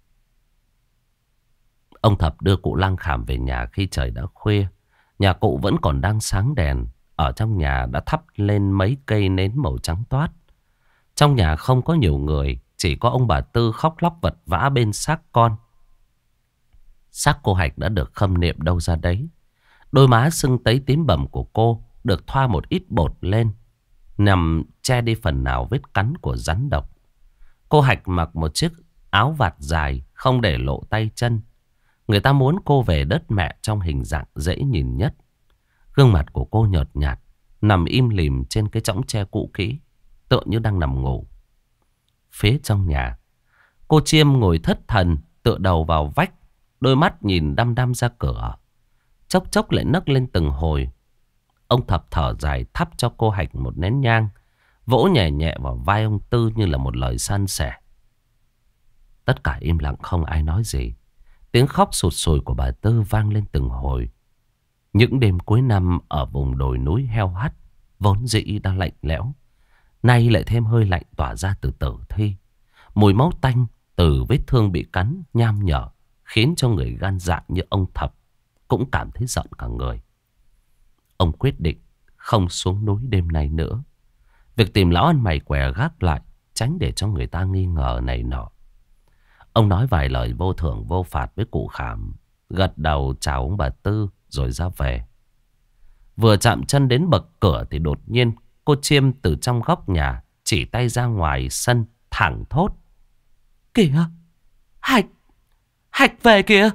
Ông Thập đưa cụ Lang Khảm về nhà khi trời đã khuya. Nhà cụ vẫn còn đang sáng đèn. Ở trong nhà đã thắp lên mấy cây nến màu trắng toát. Trong nhà không có nhiều người, chỉ có ông bà Tư khóc lóc vật vã bên xác con. Xác cô Hạch đã được khâm niệm đâu ra đấy. Đôi má sưng tấy tím bầm của cô được thoa một ít bột lên, nhằm che đi phần nào vết cắn của rắn độc. Cô Hạch mặc một chiếc áo vạt dài, không để lộ tay chân. Người ta muốn cô về đất mẹ trong hình dạng dễ nhìn nhất. Gương mặt của cô nhợt nhạt, nằm im lìm trên cái chõng tre cũ kỹ, tựa như đang nằm ngủ. Phía trong nhà, cô Chiêm ngồi thất thần, tựa đầu vào vách, đôi mắt nhìn đăm đăm ra cửa. Chốc chốc lại nấc lên từng hồi. Ông Thập thở dài thắp cho cô Hạch một nén nhang, vỗ nhẹ nhẹ vào vai ông Tư như là một lời san sẻ. Tất cả im lặng, không ai nói gì. Tiếng khóc sụt sùi của bà Tư vang lên từng hồi. Những đêm cuối năm ở vùng đồi núi heo hắt vốn dĩ đã lạnh lẽo, nay lại thêm hơi lạnh tỏa ra từ tử thi. Mùi máu tanh từ vết thương bị cắn nham nhở khiến cho người gan dạ như ông Thập cũng cảm thấy giận cả người. Ông quyết định không xuống núi đêm nay nữa. Việc tìm lão ăn mày què gác lại, tránh để cho người ta nghi ngờ này nọ. Ông nói vài lời vô thưởng vô phạt với cụ Khảm, gật đầu chào ông bà Tư rồi ra về. Vừa chạm chân đến bậc cửa thì đột nhiên cô Chiêm từ trong góc nhà chỉ tay ra ngoài sân thẳng thốt: "Kìa, Hạch, Hạch về kìa!"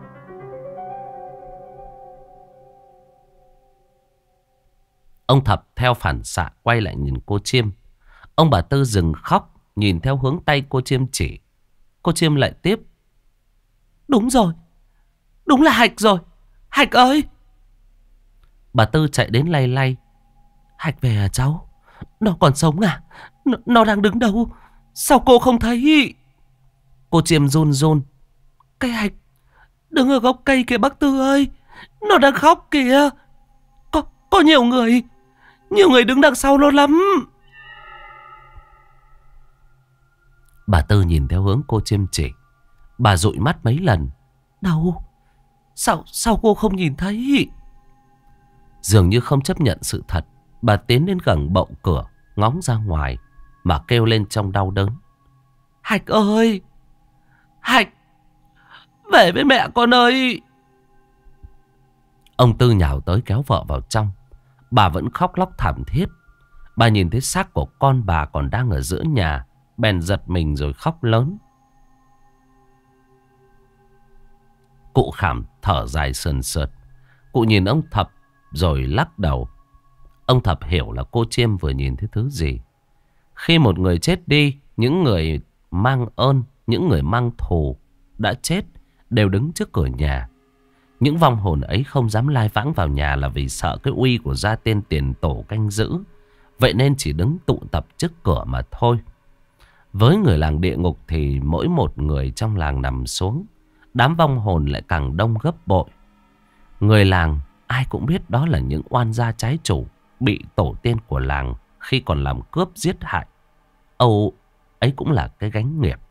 Ông Thập theo phản xạ quay lại nhìn cô Chiêm. Ông bà Tư dừng khóc, nhìn theo hướng tay cô Chiêm chỉ. Cô Chiêm lại tiếp: "Đúng rồi, đúng là Hạch rồi. Hạch ơi!" Bà Tư chạy đến lay lay: "Hạch về à cháu? Nó còn sống à? Nó đang đứng đâu? Sao cô không thấy?" Cô Chiêm run run: "Cái Hạch đứng ở gốc cây kìa bác Tư ơi. Nó đang khóc kìa. Có nhiều người đứng đằng sau nó lắm." Bà Tư nhìn theo hướng cô Chiêm chỉ. Bà dụi mắt mấy lần: "Đâu? Sao cô không nhìn thấy?" Dường như không chấp nhận sự thật, bà tiến đến gần bậu cửa, ngóng ra ngoài mà kêu lên trong đau đớn: "Hạch ơi! Hạch! Về với mẹ con ơi!" Ông Tư nhào tới kéo vợ vào trong. Bà vẫn khóc lóc thảm thiết. Bà nhìn thấy xác của con bà còn đang ở giữa nhà, bèn giật mình rồi khóc lớn. Cụ Khảm thở dài sườn sượt. Cụ nhìn ông Thập rồi lắc đầu. Ông Thập hiểu là cô Chiêm vừa nhìn thấy thứ gì. Khi một người chết đi, những người mang ơn, những người mang thù đã chết đều đứng trước cửa nhà. Những vong hồn ấy không dám lai vãng vào nhà là vì sợ cái uy của gia tiên tiền tổ canh giữ. Vậy nên chỉ đứng tụ tập trước cửa mà thôi. Với người làng địa ngục thì mỗi một người trong làng nằm xuống, đám vong hồn lại càng đông gấp bội. Người làng ai cũng biết đó là những oan gia trái chủ, bị tổ tiên của làng khi còn làm cướp giết hại. Âu ấy cũng là cái gánh nghiệp.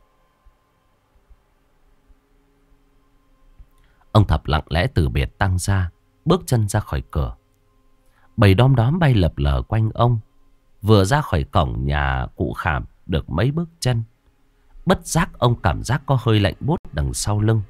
Ông Thập lặng lẽ từ biệt tăng gia, bước chân ra khỏi cửa. Bầy đom đóm bay lập lờ quanh ông. Vừa ra khỏi cổng nhà cụ Khảm được mấy bước chân, bất giác ông cảm giác có hơi lạnh buốt đằng sau lưng.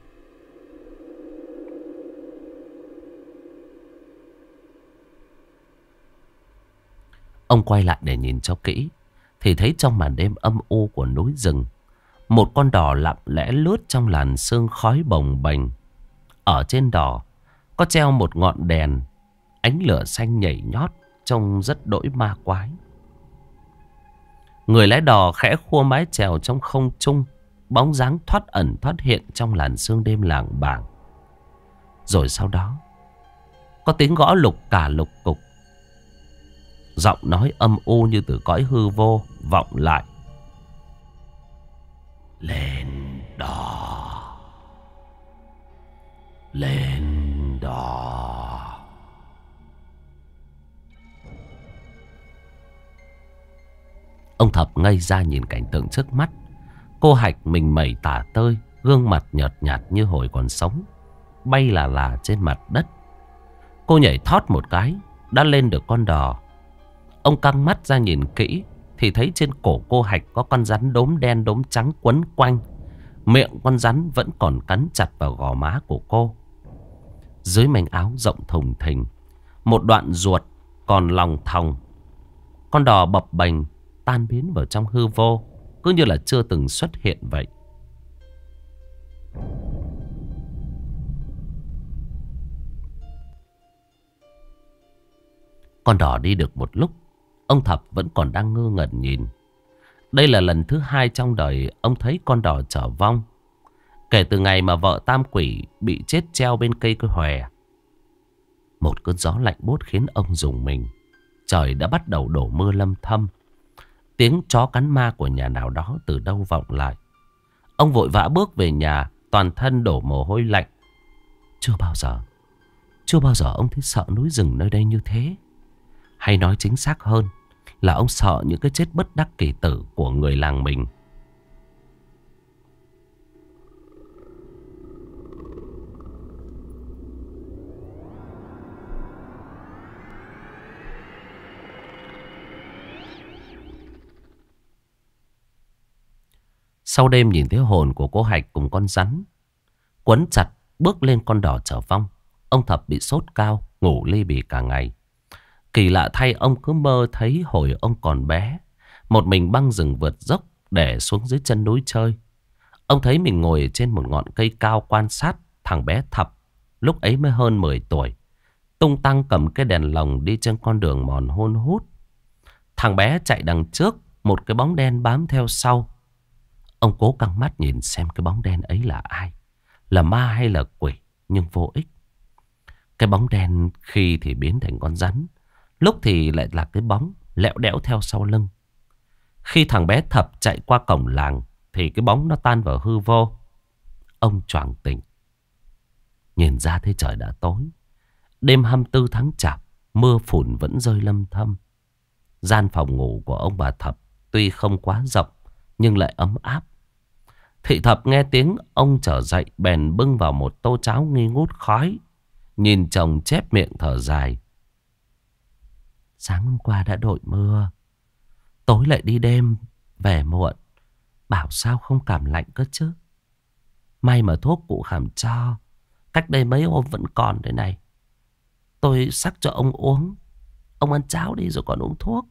Ông quay lại để nhìn cho kỹ, thì thấy trong màn đêm âm u của núi rừng, Một con đò lặng lẽ lướt trong làn sương khói bồng bềnh. Ở trên đò có treo một ngọn đèn, ánh lửa xanh nhảy nhót, trông rất đỗi ma quái. Người lái đò khẽ khua mái chèo trong không trung, bóng dáng thoát ẩn thoát hiện trong làn sương đêm lảng bảng. Rồi sau đó có tiếng gõ lục cả lục cục. Giọng nói âm u như từ cõi hư vô vọng lại. Lên đò, lên đò. Ông Thập ngây ra nhìn cảnh tượng trước mắt. Cô Hạch mình mẩy tả tơi, gương mặt nhợt nhạt như hồi còn sống, bay là trên mặt đất. Cô nhảy thót một cái đã lên được con đò. Ông căng mắt ra nhìn kỹ thì thấy trên cổ cô Hạch có con rắn đốm đen đốm trắng quấn quanh. Miệng con rắn vẫn còn cắn chặt vào gò má của cô. Dưới manh áo rộng thùng thình, một đoạn ruột còn lòng thòng. Con đò bập bềnh tan biến vào trong hư vô, cứ như là chưa từng xuất hiện vậy. Con đò đi được một lúc, ông Thập vẫn còn đang ngơ ngẩn nhìn. Đây là lần thứ hai trong đời ông thấy con đò chở vong, kể từ ngày mà vợ Tam Quỷ bị chết treo bên cây hòe. Một cơn gió lạnh buốt khiến ông rùng mình. Trời đã bắt đầu đổ mưa lâm thâm. Tiếng chó cắn ma của nhà nào đó từ đâu vọng lại. Ông vội vã bước về nhà, toàn thân đổ mồ hôi lạnh. Chưa bao giờ ông thấy sợ núi rừng nơi đây như thế. Hay nói chính xác hơn là ông sợ những cái chết bất đắc kỳ tử của người làng mình. Sau đêm nhìn thấy hồn của cô Hạch cùng con rắn quấn chặt bước lên con đò chở vong, ông Thập bị sốt cao, ngủ li bì cả ngày. Kỳ lạ thay, ông cứ mơ thấy hồi ông còn bé, một mình băng rừng vượt dốc để xuống dưới chân núi chơi. Ông thấy mình ngồi trên một ngọn cây cao quan sát thằng bé Thập, lúc ấy mới hơn 10 tuổi, tung tăng cầm cái đèn lồng đi trên con đường mòn hun hút. Thằng bé chạy đằng trước, một cái bóng đen bám theo sau. Ông cố căng mắt nhìn xem cái bóng đen ấy là ai, là ma hay là quỷ, nhưng vô ích. Cái bóng đen khi thì biến thành con rắn, lúc thì lại là cái bóng lẹo đẽo theo sau lưng. Khi thằng bé Thập chạy qua cổng làng thì cái bóng nó tan vào hư vô. Ông choàng tỉnh. Nhìn ra thấy trời đã tối. Đêm 24 tháng Chạp, mưa phùn vẫn rơi lâm thâm. Gian phòng ngủ của ông bà Thập tuy không quá rộng nhưng lại ấm áp. Thị Thập nghe tiếng ông trở dậy bèn bưng vào một tô cháo nghi ngút khói. Nhìn chồng chép miệng thở dài. Sáng hôm qua đã đội mưa, tối lại đi đêm, về muộn. Bảo sao không cảm lạnh cơ chứ. May mà thuốc cụ khảm cho, cách đây mấy hôm vẫn còn thế này. Tôi sắc cho ông uống. Ông ăn cháo đi rồi còn uống thuốc.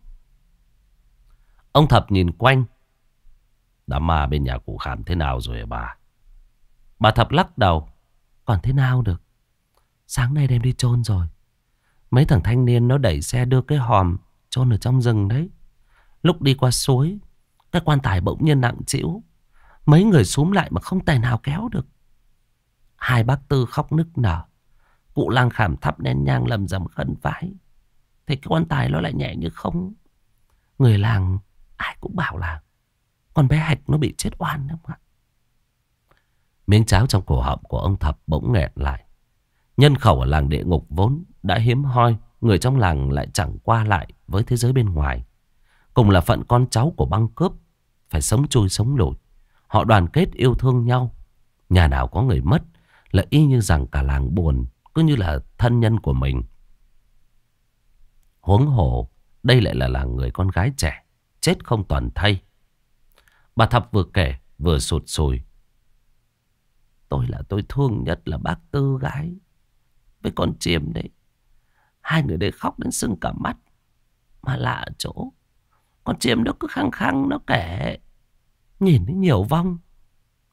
Ông Thập nhìn quanh. Đám ma bên nhà cụ khảm thế nào rồi hả bà? Bà Thập lắc đầu. Còn thế nào được. Sáng nay đem đi chôn rồi. Mấy thằng thanh niên nó đẩy xe đưa cái hòm chôn ở trong rừng đấy. Lúc đi qua suối, cái quan tài bỗng nhiên nặng trĩu. Mấy người xúm lại mà không tài nào kéo được. Hai bác Tư khóc nức nở. Cụ lang khảm thắp nén nhang lầm rầm khấn vái. Thì cái quan tài nó lại nhẹ như không. Người làng ai cũng bảo là con bé Hạch nó bị chết oan đúng không ạ? Miếng cháo trong cổ họng của ông Thập bỗng nghẹn lại. Nhân khẩu ở làng địa ngục vốn đã hiếm hoi. Người trong làng lại chẳng qua lại với thế giới bên ngoài. Cùng là phận con cháu của băng cướp, phải sống chui sống lủi. Họ đoàn kết yêu thương nhau. Nhà nào có người mất là y như rằng cả làng buồn, cứ như là thân nhân của mình. Huống hồ đây lại là làng người con gái trẻ, chết không toàn thây. Bà Thập vừa kể vừa sụt sùi. Tôi thương nhất là bác Tư gái với con Chiêm đấy. Hai người đấy khóc đến sưng cả mắt. Mà lạ ở chỗ con Chiêm nó cứ khăng khăng nó kể nhìn thấy nhiều vong,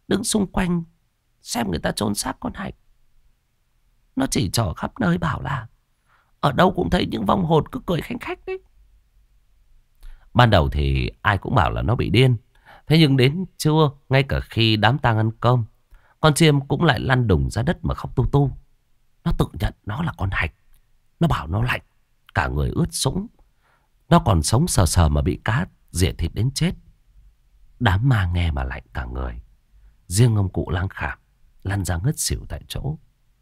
đứng xung quanh xem người ta chôn xác con Hạnh. Nó chỉ trỏ khắp nơi bảo là ở đâu cũng thấy những vong hồn cứ cười khanh khách đấy. Ban đầu thì ai cũng bảo là nó bị điên. Thế nhưng đến trưa, ngay cả khi đám tang ăn cơm, con chiêm cũng lại lăn đùng ra đất mà khóc tu tu. Nó tự nhận nó là con Hạnh. Nó bảo nó lạnh, cả người ướt sũng. Nó còn sống sờ sờ mà bị cá rỉa thịt đến chết. Đám ma nghe mà lạnh cả người. Riêng ông cụ Lang Khảm lăn ra ngất xỉu tại chỗ.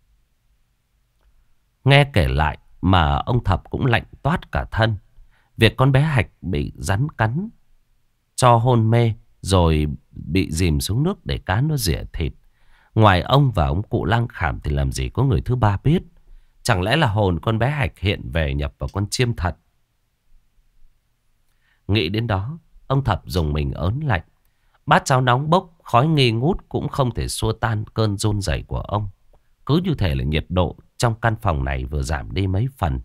Nghe kể lại mà ông Thập cũng lạnh toát cả thân. Việc con bé Hạnh bị rắn cắn cho hôn mê rồi bị dìm xuống nước để cá nó rỉa thịt. Ngoài ông và ông cụ Lang Khảm thì làm gì có người thứ ba biết. Chẳng lẽ là hồn con bé Hạnh hiện về nhập vào con chiêm thật. Nghĩ đến đó, ông Thập dùng mình ớn lạnh. Bát cháo nóng bốc, khói nghi ngút cũng không thể xua tan cơn run rẩy của ông. Cứ như thể là nhiệt độ trong căn phòng này vừa giảm đi mấy phần.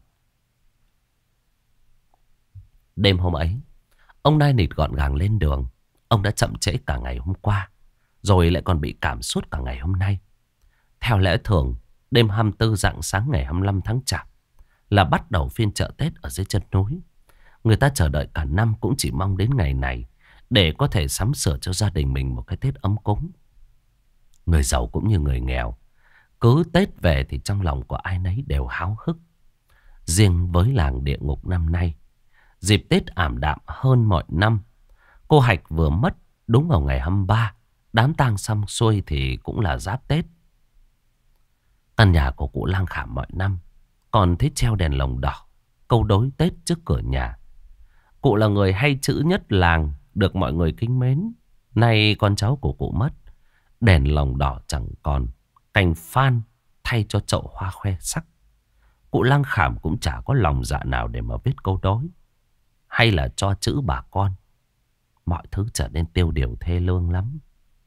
Đêm hôm ấy, ông nai nịt gọn gàng lên đường. Ông đã chậm trễ cả ngày hôm qua, rồi lại còn bị cảm suốt cả ngày hôm nay. Theo lẽ thường, đêm 24 rạng sáng ngày 25 tháng Chạp là bắt đầu phiên chợ Tết ở dưới chân núi. Người ta chờ đợi cả năm cũng chỉ mong đến ngày này để có thể sắm sửa cho gia đình mình một cái Tết ấm cúng. Người giàu cũng như người nghèo, cứ Tết về thì trong lòng của ai nấy đều háo hức. Riêng với làng địa ngục năm nay, dịp Tết ảm đạm hơn mọi năm. Cô Hạnh vừa mất đúng vào ngày 23. Đám tang xong xuôi thì cũng là giáp Tết. Căn nhà của cụ Lang Khảm mọi năm còn thấy treo đèn lồng đỏ câu đối Tết trước cửa nhà. Cụ là người hay chữ nhất làng, được mọi người kính mến. Nay con cháu của cụ mất, đèn lồng đỏ chẳng còn, cành phan thay cho chậu hoa khoe sắc. Cụ Lang Khảm cũng chả có lòng dạ nào để mà viết câu đối hay là cho chữ bà con. Mọi thứ trở nên tiêu điều thê lương lắm.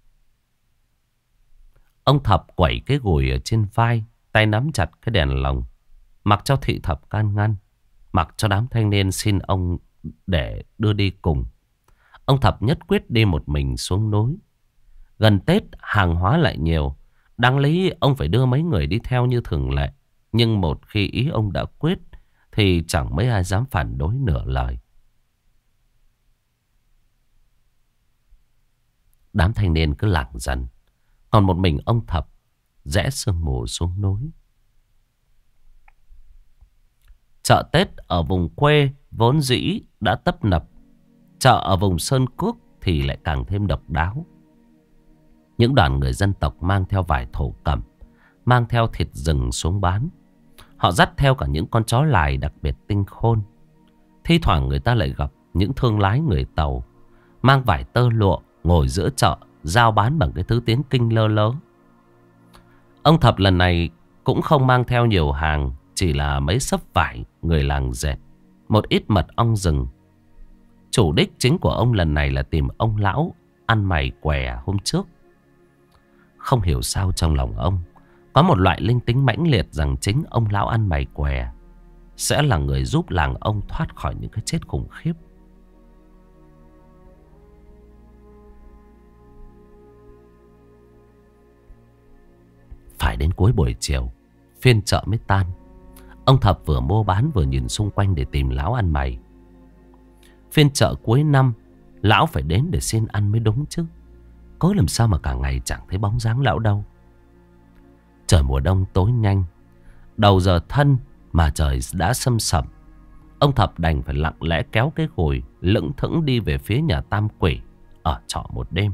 Ông Thập quẩy cái gùi ở trên vai, tay nắm chặt cái đèn lồng, mặc cho thị thập can ngăn, mặc cho đám thanh niên xin ông để đưa đi cùng. Ông Thập nhất quyết đi một mình xuống núi. Gần Tết hàng hóa lại nhiều, đáng lý ông phải đưa mấy người đi theo như thường lệ. Nhưng một khi ý ông đã quyết thì chẳng mấy ai dám phản đối nửa lời. Đám thanh niên cứ lảng dần, còn một mình ông Thập rẽ sương mù xuống núi. Chợ Tết ở vùng quê vốn dĩ đã tấp nập, chợ ở vùng Sơn Cước thì lại càng thêm độc đáo. Những đoàn người dân tộc mang theo vải thổ cẩm, mang theo thịt rừng xuống bán. Họ dắt theo cả những con chó lài đặc biệt tinh khôn. Thi thoảng người ta lại gặp những thương lái người Tàu mang vải tơ lụa ngồi giữa chợ giao bán bằng cái thứ tiếng Kinh lơ lớ. Ông Thập lần này cũng không mang theo nhiều hàng, chỉ là mấy xấp vải người làng dệt, một ít mật ong rừng. Chủ đích chính của ông lần này là tìm ông lão ăn mày què hôm trước. Không hiểu sao trong lòng ông có một loại linh tính mãnh liệt rằng chính ông lão ăn mày què sẽ là người giúp làng ông thoát khỏi những cái chết khủng khiếp. Phải đến cuối buổi chiều, phiên chợ mới tan. Ông Thập vừa mua bán vừa nhìn xung quanh để tìm lão ăn mày. Phiên chợ cuối năm, lão phải đến để xin ăn mới đúng chứ. Có làm sao mà cả ngày chẳng thấy bóng dáng lão đâu. Trời mùa đông tối nhanh, đầu giờ thân mà trời đã sâm sẩm. Ông Thập đành phải lặng lẽ kéo cái gùi lững thững đi về phía nhà Tam Quỷ ở trọ một đêm.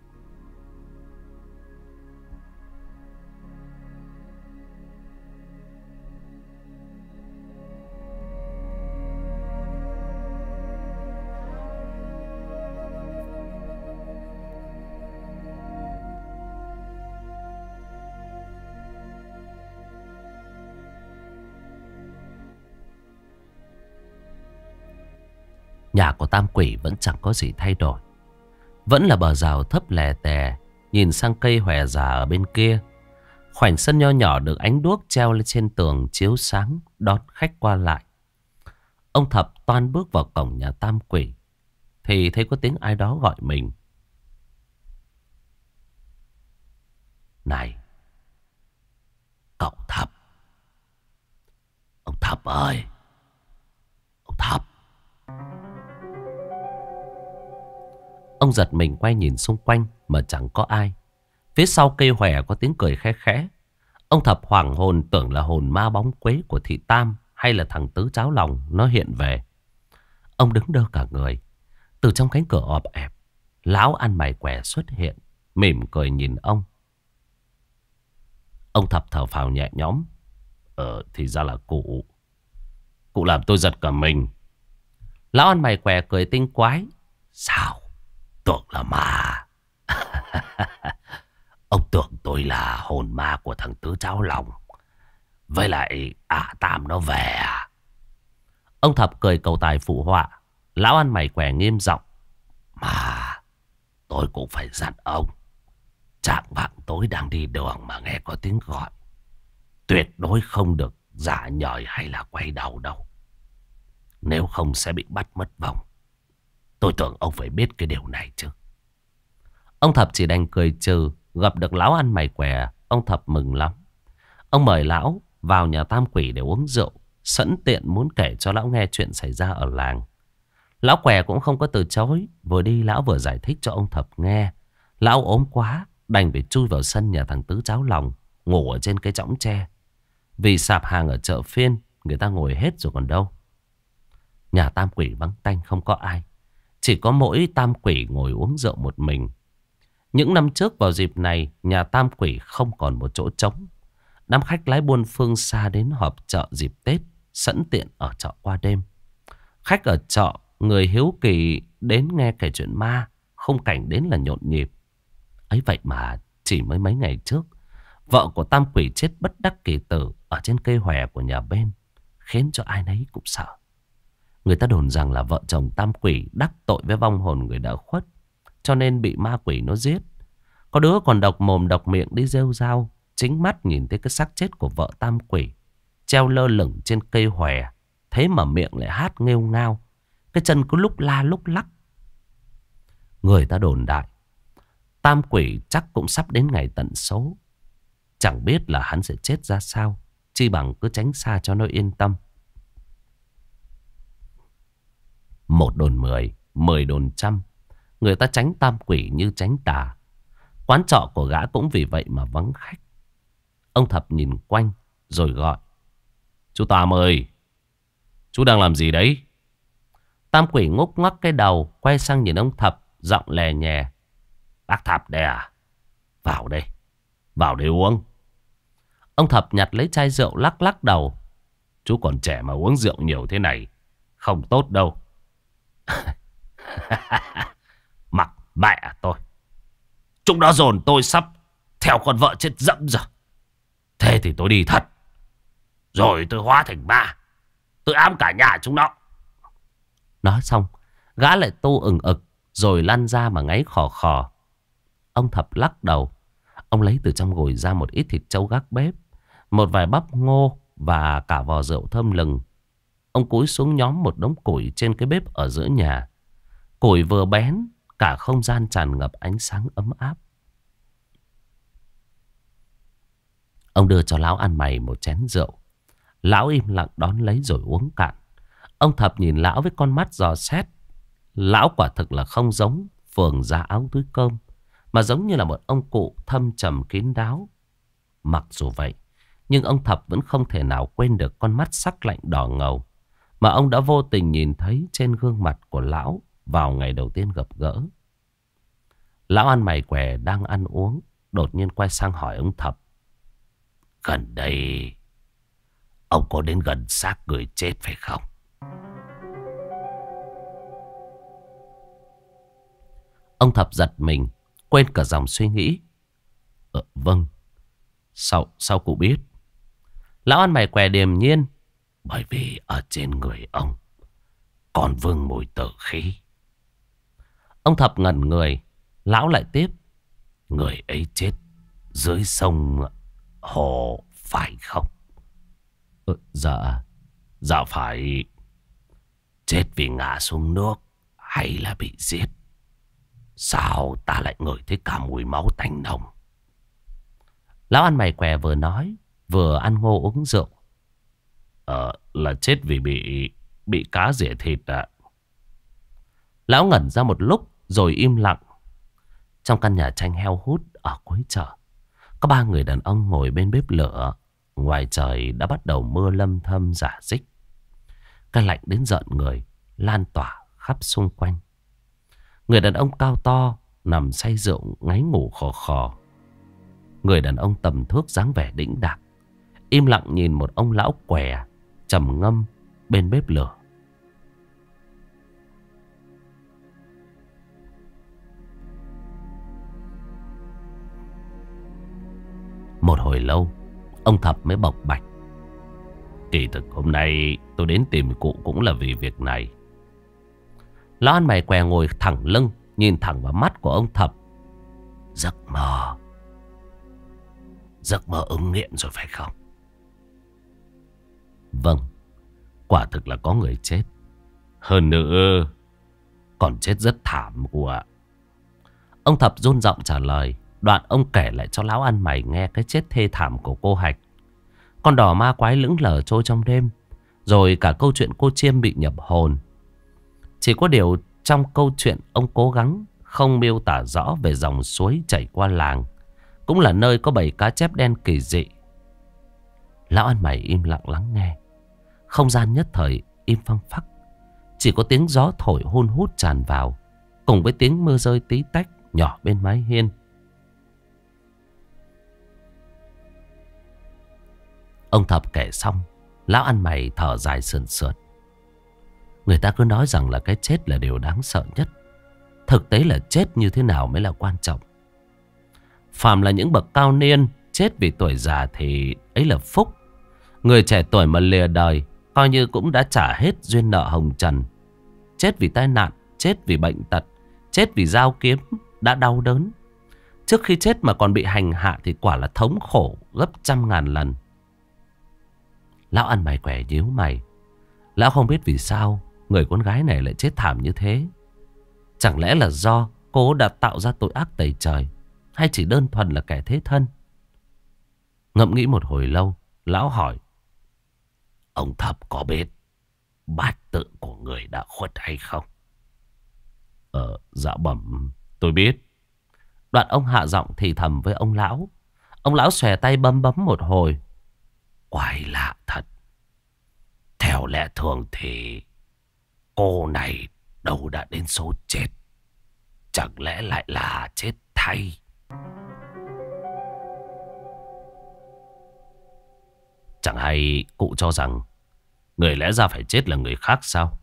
Nhà của Tam Quỷ vẫn chẳng có gì thay đổi. Vẫn là bờ rào thấp lè tè, nhìn sang cây hòe già ở bên kia. Khoảnh sân nho nhỏ được ánh đuốc treo lên trên tường chiếu sáng đón khách qua lại. Ông Thập toan bước vào cổng nhà Tam Quỷ thì thấy có tiếng ai đó gọi mình. Này, cậu Thập. Ông Thập ơi. Ông Thập. Ông giật mình quay nhìn xung quanh mà chẳng có ai. Phía sau cây hòe có tiếng cười khẽ khẽ. Ông Thập hoảng hồn tưởng là hồn ma bóng quế của thị Tam hay là thằng Tứ Cháo Lòng nó hiện về. Ông đứng đơ cả người. Từ trong cánh cửa ọp ẹp, lão ăn mày què xuất hiện, mỉm cười nhìn ông. Ông Thập thở phào nhẹ nhõm. Thì ra là cụ. Cụ làm tôi giật cả mình. Lão ăn mày què cười tinh quái. Sao? Tưởng là ma. Ông tưởng tôi là hồn ma của thằng Tứ Cháo Lòng. Với lại Tam nó về à? Ông Thập cười cầu tài phụ họa. Lão ăn mày què nghiêm giọng. Mà tôi cũng phải dặn ông. Trạng vạng tối đang đi đường mà nghe có tiếng gọi, tuyệt đối không được giả nhời hay là quay đầu đâu. Nếu không sẽ bị bắt mất vòng. Tôi tưởng ông phải biết cái điều này chứ. Ông Thập chỉ đành cười trừ. Gặp được lão ăn mày què, ông Thập mừng lắm. Ông mời lão vào nhà Tam Quỷ để uống rượu, sẵn tiện muốn kể cho lão nghe chuyện xảy ra ở làng. Lão què cũng không có từ chối. Vừa đi lão vừa giải thích cho ông Thập nghe. Lão ốm quá, đành phải chui vào sân nhà thằng Tứ Cháo Lòng, ngủ ở trên cái chõng tre. Vì sạp hàng ở chợ phiên người ta ngồi hết rồi còn đâu. Nhà Tam Quỷ vắng tanh không có ai. Chỉ có mỗi Tam Quỷ ngồi uống rượu một mình. Những năm trước vào dịp này, nhà Tam Quỷ không còn một chỗ trống. Đám khách lái buôn phương xa đến họp chợ dịp Tết, sẵn tiện ở chợ qua đêm. Khách ở chợ, người hiếu kỳ đến nghe kể chuyện ma, khung cảnh đến là nhộn nhịp. Ấy vậy mà chỉ mới mấy ngày trước, vợ của Tam Quỷ chết bất đắc kỳ tử ở trên cây hòe của nhà bên, khiến cho ai nấy cũng sợ. Người ta đồn rằng là vợ chồng Tam Quỷ đắc tội với vong hồn người đã khuất, cho nên bị ma quỷ nó giết. Có đứa còn độc mồm độc miệng đi rêu rao, chính mắt nhìn thấy cái xác chết của vợ Tam Quỷ treo lơ lửng trên cây hòe. Thế mà miệng lại hát nghêu ngao, cái chân cứ lúc la lúc lắc. Người ta đồn đại Tam Quỷ chắc cũng sắp đến ngày tận số. Chẳng biết là hắn sẽ chết ra sao, chi bằng cứ tránh xa cho nó yên tâm. Một đồn 10, 10 đồn trăm. Người ta tránh Tam Quỷ như tránh tà. Quán trọ của gã cũng vì vậy mà vắng khách. Ông Thập nhìn quanh rồi gọi. Chú Tam ơi, chú đang làm gì đấy? Tam Quỷ ngúc ngoắc cái đầu, quay sang nhìn ông Thập, giọng lè nhè. Bác Thập đây à? Vào đây, vào đây uống. Ông Thập nhặt lấy chai rượu lắc lắc đầu. Chú còn trẻ mà uống rượu nhiều thế này không tốt đâu. Mặc mẹ tôi, chúng nó dồn tôi sắp theo con vợ chết dẫm rồi. Thế thì tôi đi thật, rồi tôi hóa thành ma, tôi ám cả nhà chúng nó. Nói xong, gã lại tu ừng ực rồi lăn ra mà ngáy khò khò. Ông Thập lắc đầu. Ông lấy từ trong gồi ra một ít thịt trâu gác bếp, một vài bắp ngô và cả vò rượu thơm lừng. Ông cúi xuống nhóm một đống củi trên cái bếp ở giữa nhà. Củi vừa bén, cả không gian tràn ngập ánh sáng ấm áp. Ông đưa cho lão ăn mày một chén rượu. Lão im lặng đón lấy rồi uống cạn. Ông Thập nhìn lão với con mắt dò xét. Lão quả thực là không giống phường ra áo túi cơm, mà giống như là một ông cụ thâm trầm kín đáo. Mặc dù vậy, nhưng ông Thập vẫn không thể nào quên được con mắt sắc lạnh đỏ ngầu mà ông đã vô tình nhìn thấy trên gương mặt của lão vào ngày đầu tiên gặp gỡ. Lão ăn mày què đang ăn uống, đột nhiên quay sang hỏi ông Thập. Gần đây, ông có đến gần xác người chết phải không? Ông Thập giật mình, quên cả dòng suy nghĩ. Vâng, sao cụ biết? Lão ăn mày què điềm nhiên. Bởi vì ở trên người ông còn vương mùi tử khí. Ông Thập ngẩn người. Lão lại tiếp. Người ấy chết dưới sông hồ phải không? Dạ phải. Chết vì ngã xuống nước hay là bị giết? Sao ta lại ngửi thấy cả mùi máu tanh nồng? Lão ăn mày què vừa nói vừa ăn ngô uống rượu. Là chết vì bị cá rỉa thịt ạ. Lão ngẩn ra một lúc rồi im lặng. Trong căn nhà tranh heo hút ở cuối chợ, có 3 người đàn ông ngồi bên bếp lửa. Ngoài trời đã bắt đầu mưa lâm thâm rả rích. Cái lạnh đến rợn người lan tỏa khắp xung quanh. Người đàn ông cao to nằm say rượu ngáy ngủ khò khò. Người đàn ông tầm thước dáng vẻ đĩnh đạc, im lặng nhìn một ông lão què trầm ngâm bên bếp lửa. Một hồi lâu, ông Thập mới bộc bạch. Kỳ thực hôm nay tôi đến tìm cụ cũng là vì việc này. Lão ăn mày què ngồi thẳng lưng, nhìn thẳng vào mắt của ông Thập. Giấc mơ ứng nghiệm rồi phải không? Vâng, quả thực là có người chết. Hơn nữa, còn chết rất thảm cụ ạ. Ông Thập run giọng trả lời. Đoạn ông kể lại cho lão ăn mày nghe cái chết thê thảm của cô Hạch, con đỏ ma quái lững lờ trôi trong đêm, rồi cả câu chuyện cô Chiêm bị nhập hồn. Chỉ có điều trong câu chuyện ông cố gắng không miêu tả rõ về dòng suối chảy qua làng, cũng là nơi có bầy cá chép đen kỳ dị. Lão ăn mày im lặng lắng nghe. Không gian nhất thời im phăng phắc. Chỉ có tiếng gió thổi hun hút tràn vào, cùng với tiếng mưa rơi tí tách nhỏ bên mái hiên. Ông Thập kể xong, lão ăn mày thở dài sườn sượt. Người ta cứ nói rằng là cái chết là điều đáng sợ nhất. Thực tế là chết như thế nào mới là quan trọng. Phàm là những bậc cao niên chết vì tuổi già thì ấy là phúc. Người trẻ tuổi mà lìa đời coi như cũng đã trả hết duyên nợ hồng trần. Chết vì tai nạn, chết vì bệnh tật, chết vì dao kiếm đã đau đớn. Trước khi chết mà còn bị hành hạ thì quả là thống khổ gấp 100.000 lần. Lão ăn mày què nhíu mày. Lão không biết vì sao người con gái này lại chết thảm như thế. Chẳng lẽ là do cô đã tạo ra tội ác tày trời, hay chỉ đơn thuần là kẻ thế thân? Ngẫm nghĩ một hồi lâu, lão hỏi. Ông Thập có biết bát tự của người đã khuất hay không? Dạ bẩm, tôi biết. Đoạn ông hạ giọng thì thầm với ông lão. Ông lão xòe tay bấm một hồi. Quái lạ thật. Theo lẽ thường thì cô này đâu đã đến số chết. Chẳng lẽ lại là chết thay? Chẳng hay cụ cho rằng người lẽ ra phải chết là người khác sao?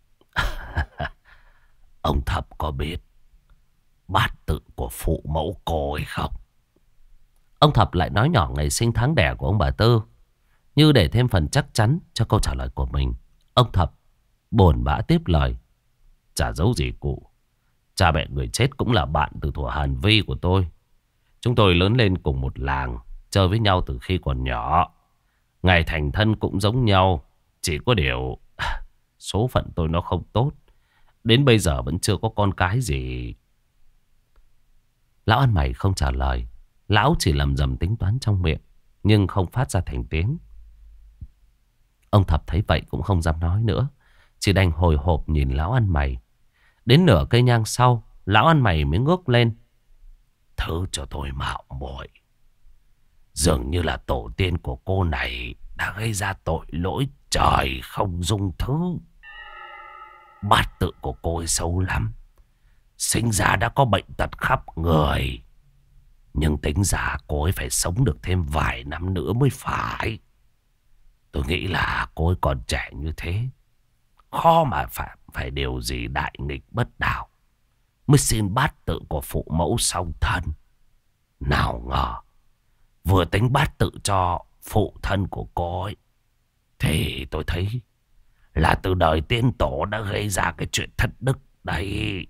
Ông Thập có biết bát tự của phụ mẫu cô hay không? Ông Thập lại nói nhỏ ngày sinh tháng đẻ của ông bà Tư, như để thêm phần chắc chắn cho câu trả lời của mình. Ông Thập buồn bã tiếp lời. Chả giấu gì cụ, cha mẹ người chết cũng là bạn từ thuở Hàn Vi của tôi. Chúng tôi lớn lên cùng một làng, chơi với nhau từ khi còn nhỏ. Ngày thành thân cũng giống nhau. Chỉ có điều số phận tôi nó không tốt, đến bây giờ vẫn chưa có con cái gì. Lão ăn mày không trả lời. Lão chỉ lầm rầm tính toán trong miệng, nhưng không phát ra thành tiếng. Ông Thập thấy vậy cũng không dám nói nữa, chỉ đành hồi hộp nhìn lão ăn mày. Đến nửa cây nhang sau, lão ăn mày mới ngước lên. Thứ cho tôi mạo muội, dường như là tổ tiên của cô này đã gây ra tội lỗi trời không dung thứ. Bát tự của cô ấy xấu lắm. Sinh ra đã có bệnh tật khắp người, nhưng tính ra cô ấy phải sống được thêm vài năm nữa mới phải. Tôi nghĩ là cô ấy còn trẻ như thế, khó mà phải điều gì đại nghịch bất đạo mới xin bát tự của phụ mẫu song thân. Nào ngờ vừa tính bát tự cho phụ thân của cô ấy thì tôi thấy là từ đời tiên tổ đã gây ra cái chuyện thất đức đấy.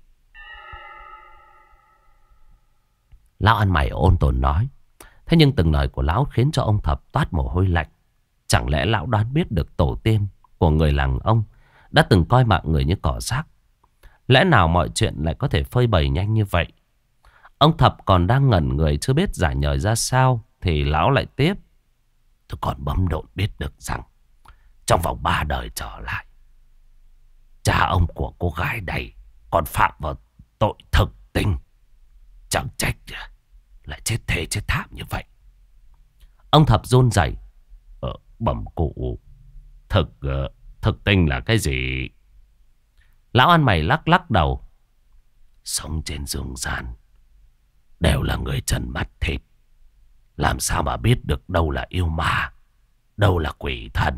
Lão ăn mày ôn tồn nói. Thế nhưng từng lời của lão khiến cho ông Thập toát mồ hôi lạnh. Chẳng lẽ lão đoán biết được tổ tiên của người làng ông đã từng coi mạng người như cỏ rác? Lẽ nào mọi chuyện lại có thể phơi bày nhanh như vậy? Ông Thập còn đang ngẩn người chưa biết giải nhời ra sao, thì lão lại tiếp. Tôi còn bấm độn biết được rằng trong vòng 3 đời trở lại, cha ông của cô gái này còn phạm vào tội thực tình. Chẳng trách lại chết thê chết thảm như vậy. Ông Thập run rẩy. Bẩm cụ, thực tình là cái gì? Lão ăn mày lắc lắc đầu. Sống trên dương gian đều là người trần mắt thịt, làm sao mà biết được đâu là yêu ma, đâu là quỷ thần.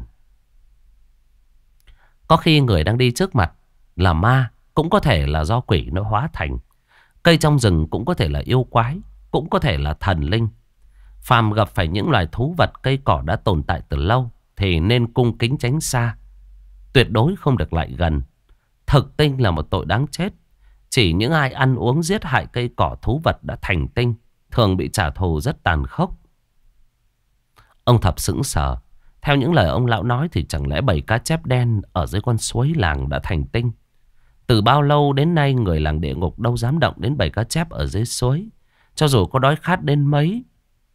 Có khi người đang đi trước mặt là ma, cũng có thể là do quỷ nó hóa thành. Cây trong rừng cũng có thể là yêu quái, cũng có thể là thần linh. Phàm gặp phải những loài thú vật cây cỏ đã tồn tại từ lâu thì nên cung kính tránh xa, tuyệt đối không được lại gần. Thực tinh là một tội đáng chết. Chỉ những ai ăn uống giết hại cây cỏ thú vật đã thành tinh thường bị trả thù rất tàn khốc. Ông Thập sững sờ. Theo những lời ông lão nói thì chẳng lẽ bầy cá chép đen ở dưới con suối làng đã thành tinh? Từ bao lâu đến nay người làng địa ngục đâu dám động đến bầy cá chép ở dưới suối. Cho dù có đói khát đến mấy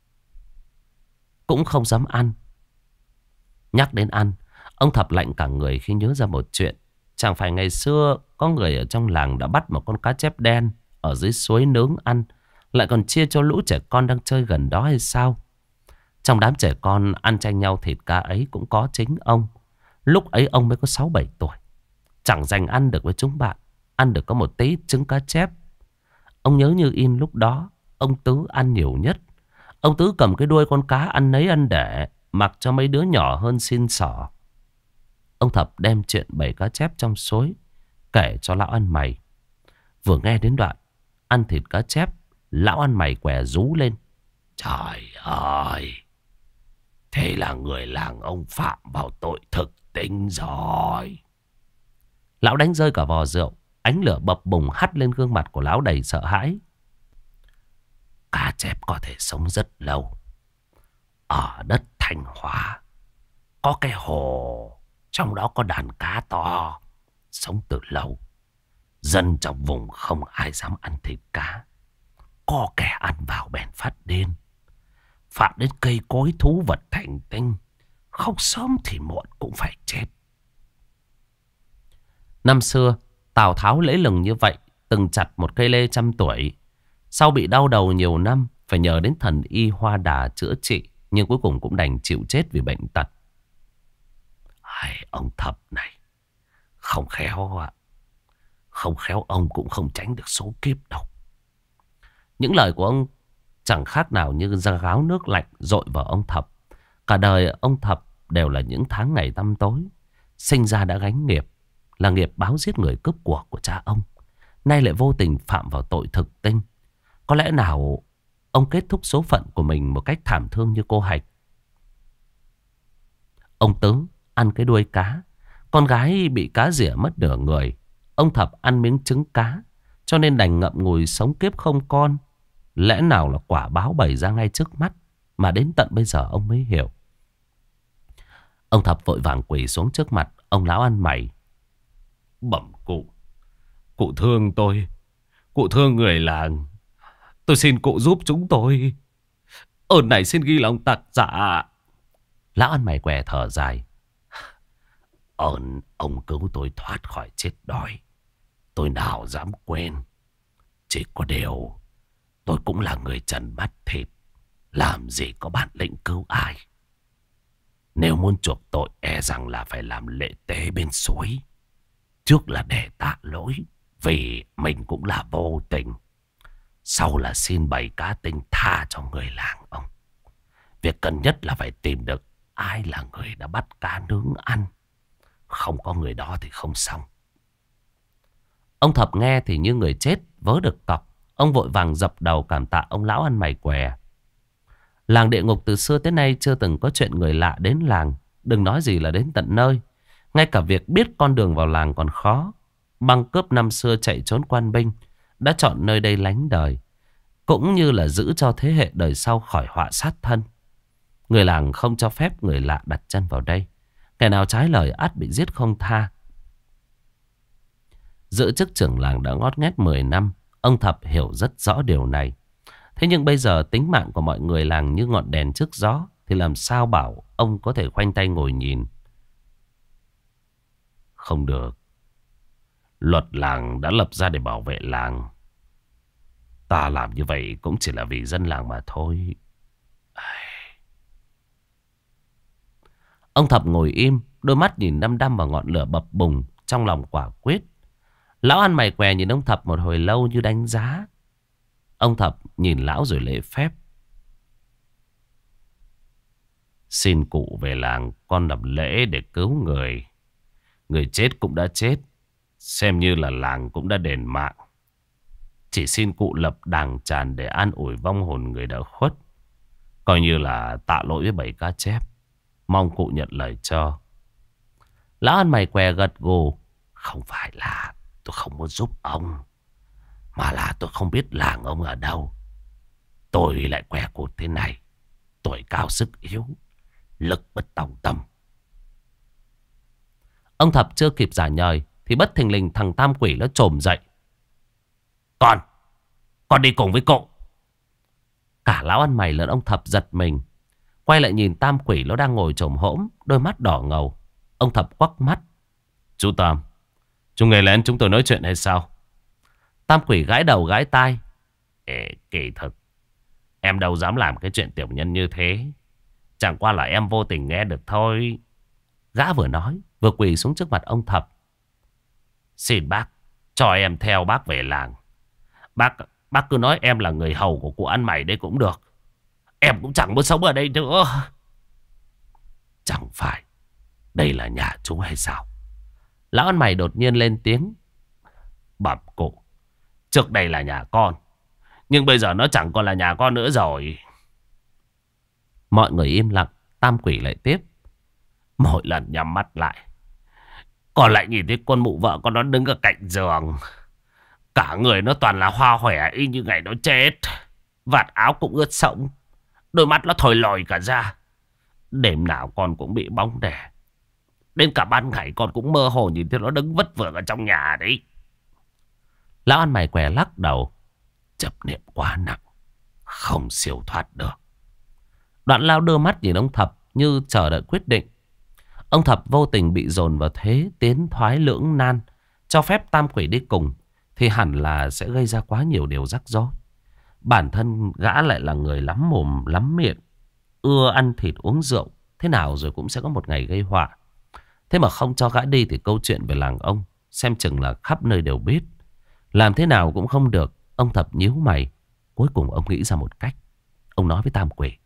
cũng không dám ăn. Nhắc đến ăn, ông Thập lạnh cả người khi nhớ ra một chuyện. Chẳng phải ngày xưa có người ở trong làng đã bắt một con cá chép đen ở dưới suối nướng ăn, lại còn chia cho lũ trẻ con đang chơi gần đó hay sao? Trong đám trẻ con ăn tranh nhau thịt cá ấy cũng có chính ông. Lúc ấy ông mới có 6-7 tuổi. Chẳng dành ăn được với chúng bạn, ăn được có một tí trứng cá chép. Ông nhớ như in lúc đó ông Tứ ăn nhiều nhất. Ông Tứ cầm cái đuôi con cá ăn nấy ăn để, mặc cho mấy đứa nhỏ hơn xin xỏ. Ông Thập đem chuyện bầy cá chép trong suối kể cho lão ăn mày. Vừa nghe đến đoạn ăn thịt cá chép, lão ăn mày què rú lên. Trời ơi, thế là người làng ông phạm vào tội thực tinh rồi. Lão đánh rơi cả vò rượu. Ánh lửa bập bùng hắt lên gương mặt của lão đầy sợ hãi. Cá chép có thể sống rất lâu. Ở đất Thanh Hóa có cái hồ, trong đó có đàn cá to, sống từ lâu. Dân trong vùng không ai dám ăn thịt cá. Có kẻ ăn vào bèn phát điên, phạm đến cây cối thú vật thành tinh. Không sớm thì muộn cũng phải chết. Năm xưa Tào Tháo lẫy lừng như vậy, từng chặt một cây lê 100 tuổi. Sau bị đau đầu nhiều năm, phải nhờ đến thần y Hoa Đà chữa trị, nhưng cuối cùng cũng đành chịu chết vì bệnh tật. Ông Thập này không khéo ạ. Không khéo ông cũng không tránh được số kiếp đâu. Những lời của ông chẳng khác nào như ra gáo nước lạnh dội vào ông Thập. Cả đời ông Thập đều là những tháng ngày tăm tối. Sinh ra đã gánh nghiệp, là nghiệp báo giết người cướp của cha ông. Nay lại vô tình phạm vào tội thực tinh. Có lẽ nào ông kết thúc số phận của mình một cách thảm thương như cô Hạch. Ông Tứ ăn cái đuôi cá, con gái bị cá rỉa mất nửa người. Ông Thập ăn miếng trứng cá, cho nên đành ngậm ngùi sống kiếp không con. Lẽ nào là quả báo bày ra ngay trước mắt, mà đến tận bây giờ ông mới hiểu. Ông Thập vội vàng quỳ xuống trước mặt ông lão ăn mày. Bẩm cụ, cụ thương tôi, cụ thương người làng. Tôi xin cụ giúp chúng tôi. Ơn này xin ghi lòng tạc dạ. Lão ăn mày què thở dài. Ơn ông cứu tôi thoát khỏi chết đói, tôi nào dám quên. Chỉ có điều tôi cũng là người trần mắt thịt, làm gì có bản lĩnh cứu ai. Nếu muốn chuộc tội e rằng là phải làm lễ tế bên suối. Trước là để tạ lỗi vì mình cũng là vô tình. Sau là xin bầy cá tinh tha cho người làng ông. Việc cần nhất là phải tìm được ai là người đã bắt cá nướng ăn. Không có người đó thì không xong. Ông Thập nghe thì như người chết vớ được cọc. Ông vội vàng dập đầu cảm tạ ông lão ăn mày què. Làng địa ngục từ xưa tới nay chưa từng có chuyện người lạ đến làng, đừng nói gì là đến tận nơi. Ngay cả việc biết con đường vào làng còn khó. Băng cướp năm xưa chạy trốn quan binh đã chọn nơi đây lánh đời, cũng như là giữ cho thế hệ đời sau khỏi họa sát thân. Người làng không cho phép người lạ đặt chân vào đây. Kẻ nào trái lời ắt bị giết không tha. Giữ chức trưởng làng đã ngót nghét 10 năm, ông Thập hiểu rất rõ điều này. Thế nhưng bây giờ tính mạng của mọi người làng như ngọn đèn trước gió, thì làm sao bảo ông có thể khoanh tay ngồi nhìn? Không được. Luật làng đã lập ra để bảo vệ làng. Ta làm như vậy cũng chỉ là vì dân làng mà thôi. Ông Thập ngồi im, đôi mắt nhìn đăm đăm vào ngọn lửa bập bùng, trong lòng quả quyết. Lão ăn mày què nhìn ông Thập một hồi lâu như đánh giá. Ông Thập nhìn lão rồi lễ phép. Xin cụ về làng con làm lễ để cứu người. Người chết cũng đã chết, xem như là làng cũng đã đền mạng. Chỉ xin cụ lập đàng tràn để an ủi vong hồn người đã khuất, coi như là tạ lỗi với bầy cá chép. Mong cụ nhận lời cho. Lão ăn mày què gật gù. Không phải là tôi không muốn giúp ông, mà là tôi không biết làng ông ở đâu. Tôi lại què cụt thế này, tuổi cao sức yếu, lực bất tòng tâm. Ông Thập chưa kịp giả nhời thì bất thình lình thằng Tam Quỷ nó trồm dậy. Con đi cùng với cụ. Cả lão ăn mày lẫn ông Thập giật mình, quay lại nhìn Tam Quỷ nó đang ngồi chồm hổm, đôi mắt đỏ ngầu. Ông Thập quắc mắt. Chú Tam, chú nghe lén chúng tôi nói chuyện hay sao? Tam Quỷ gãi đầu gãi tai. Kỳ thực em đâu dám làm cái chuyện tiểu nhân như thế. Chẳng qua là em vô tình nghe được thôi. Gã vừa nói vừa quỳ xuống trước mặt ông Thập. Xin bác cho em theo bác về làng. Bác cứ nói em là người hầu của cụ ăn mày đây cũng được. Em cũng chẳng muốn sống ở đây nữa. Chẳng phải đây là nhà chú hay sao? Lão ăn mày đột nhiên lên tiếng. Bẩm cụ, trước đây là nhà con, nhưng bây giờ nó chẳng còn là nhà con nữa rồi. Mọi người im lặng. Tam Quỷ lại tiếp. Mỗi lần nhắm mắt lại, con lại nhìn thấy con mụ vợ con nó đứng ở cạnh giường. Cả người nó toàn là hoa hòe y như ngày nó chết. Vạt áo cũng ướt sũng, đôi mắt nó thổi lòi cả ra. Đêm nào con cũng bị bóng đè. Đến cả ban ngày con cũng mơ hồ nhìn thấy nó đứng vất vưởng ở trong nhà đấy. Lão ăn mày què lắc đầu. Chấp niệm quá nặng, không siêu thoát được. Đoạn Lao đưa mắt nhìn ông Thập như chờ đợi quyết định. Ông Thập vô tình bị dồn vào thế tiến thoái lưỡng nan. Cho phép Tam Quỷ đi cùng thì hẳn là sẽ gây ra quá nhiều điều rắc rối. Bản thân gã lại là người lắm mồm lắm miệng, ưa ăn thịt uống rượu, thế nào rồi cũng sẽ có một ngày gây họa. Thế mà không cho gã đi thì câu chuyện về làng ông xem chừng là khắp nơi đều biết. Làm thế nào cũng không được. Ông Thập nhíu mày. Cuối cùng ông nghĩ ra một cách. Ông nói với Tam Quỷ.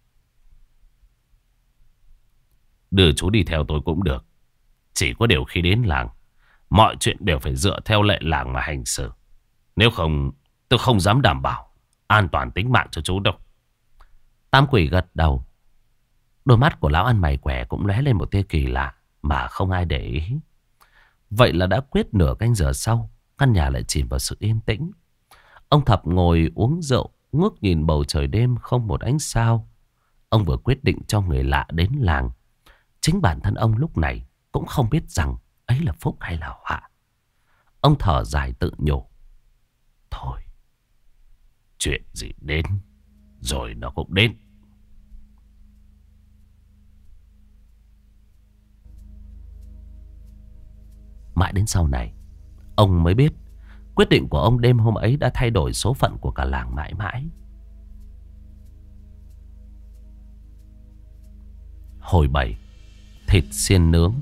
Đưa chú đi theo tôi cũng được. Chỉ có điều khi đến làng, mọi chuyện đều phải dựa theo lệ làng mà hành xử. Nếu không, tôi không dám đảm bảo an toàn tính mạng cho chú đâu. Tam Quỷ gật đầu. Đôi mắt của lão ăn mày què cũng lóe lên một tia kỳ lạ mà không ai để ý. Vậy là đã quyết nửa canh giờ sau, căn nhà lại chìm vào sự yên tĩnh. Ông Thập ngồi uống rượu, ngước nhìn bầu trời đêm không một ánh sao. Ông vừa quyết định cho người lạ đến làng. Chính bản thân ông lúc này cũng không biết rằng ấy là phúc hay là họa. Ông thở dài tự nhủ. Thôi, chuyện gì đến rồi nó cũng đến. Mãi đến sau này, ông mới biết quyết định của ông đêm hôm ấy đã thay đổi số phận của cả làng mãi mãi. Hồi 7. Thịt xiên nướng.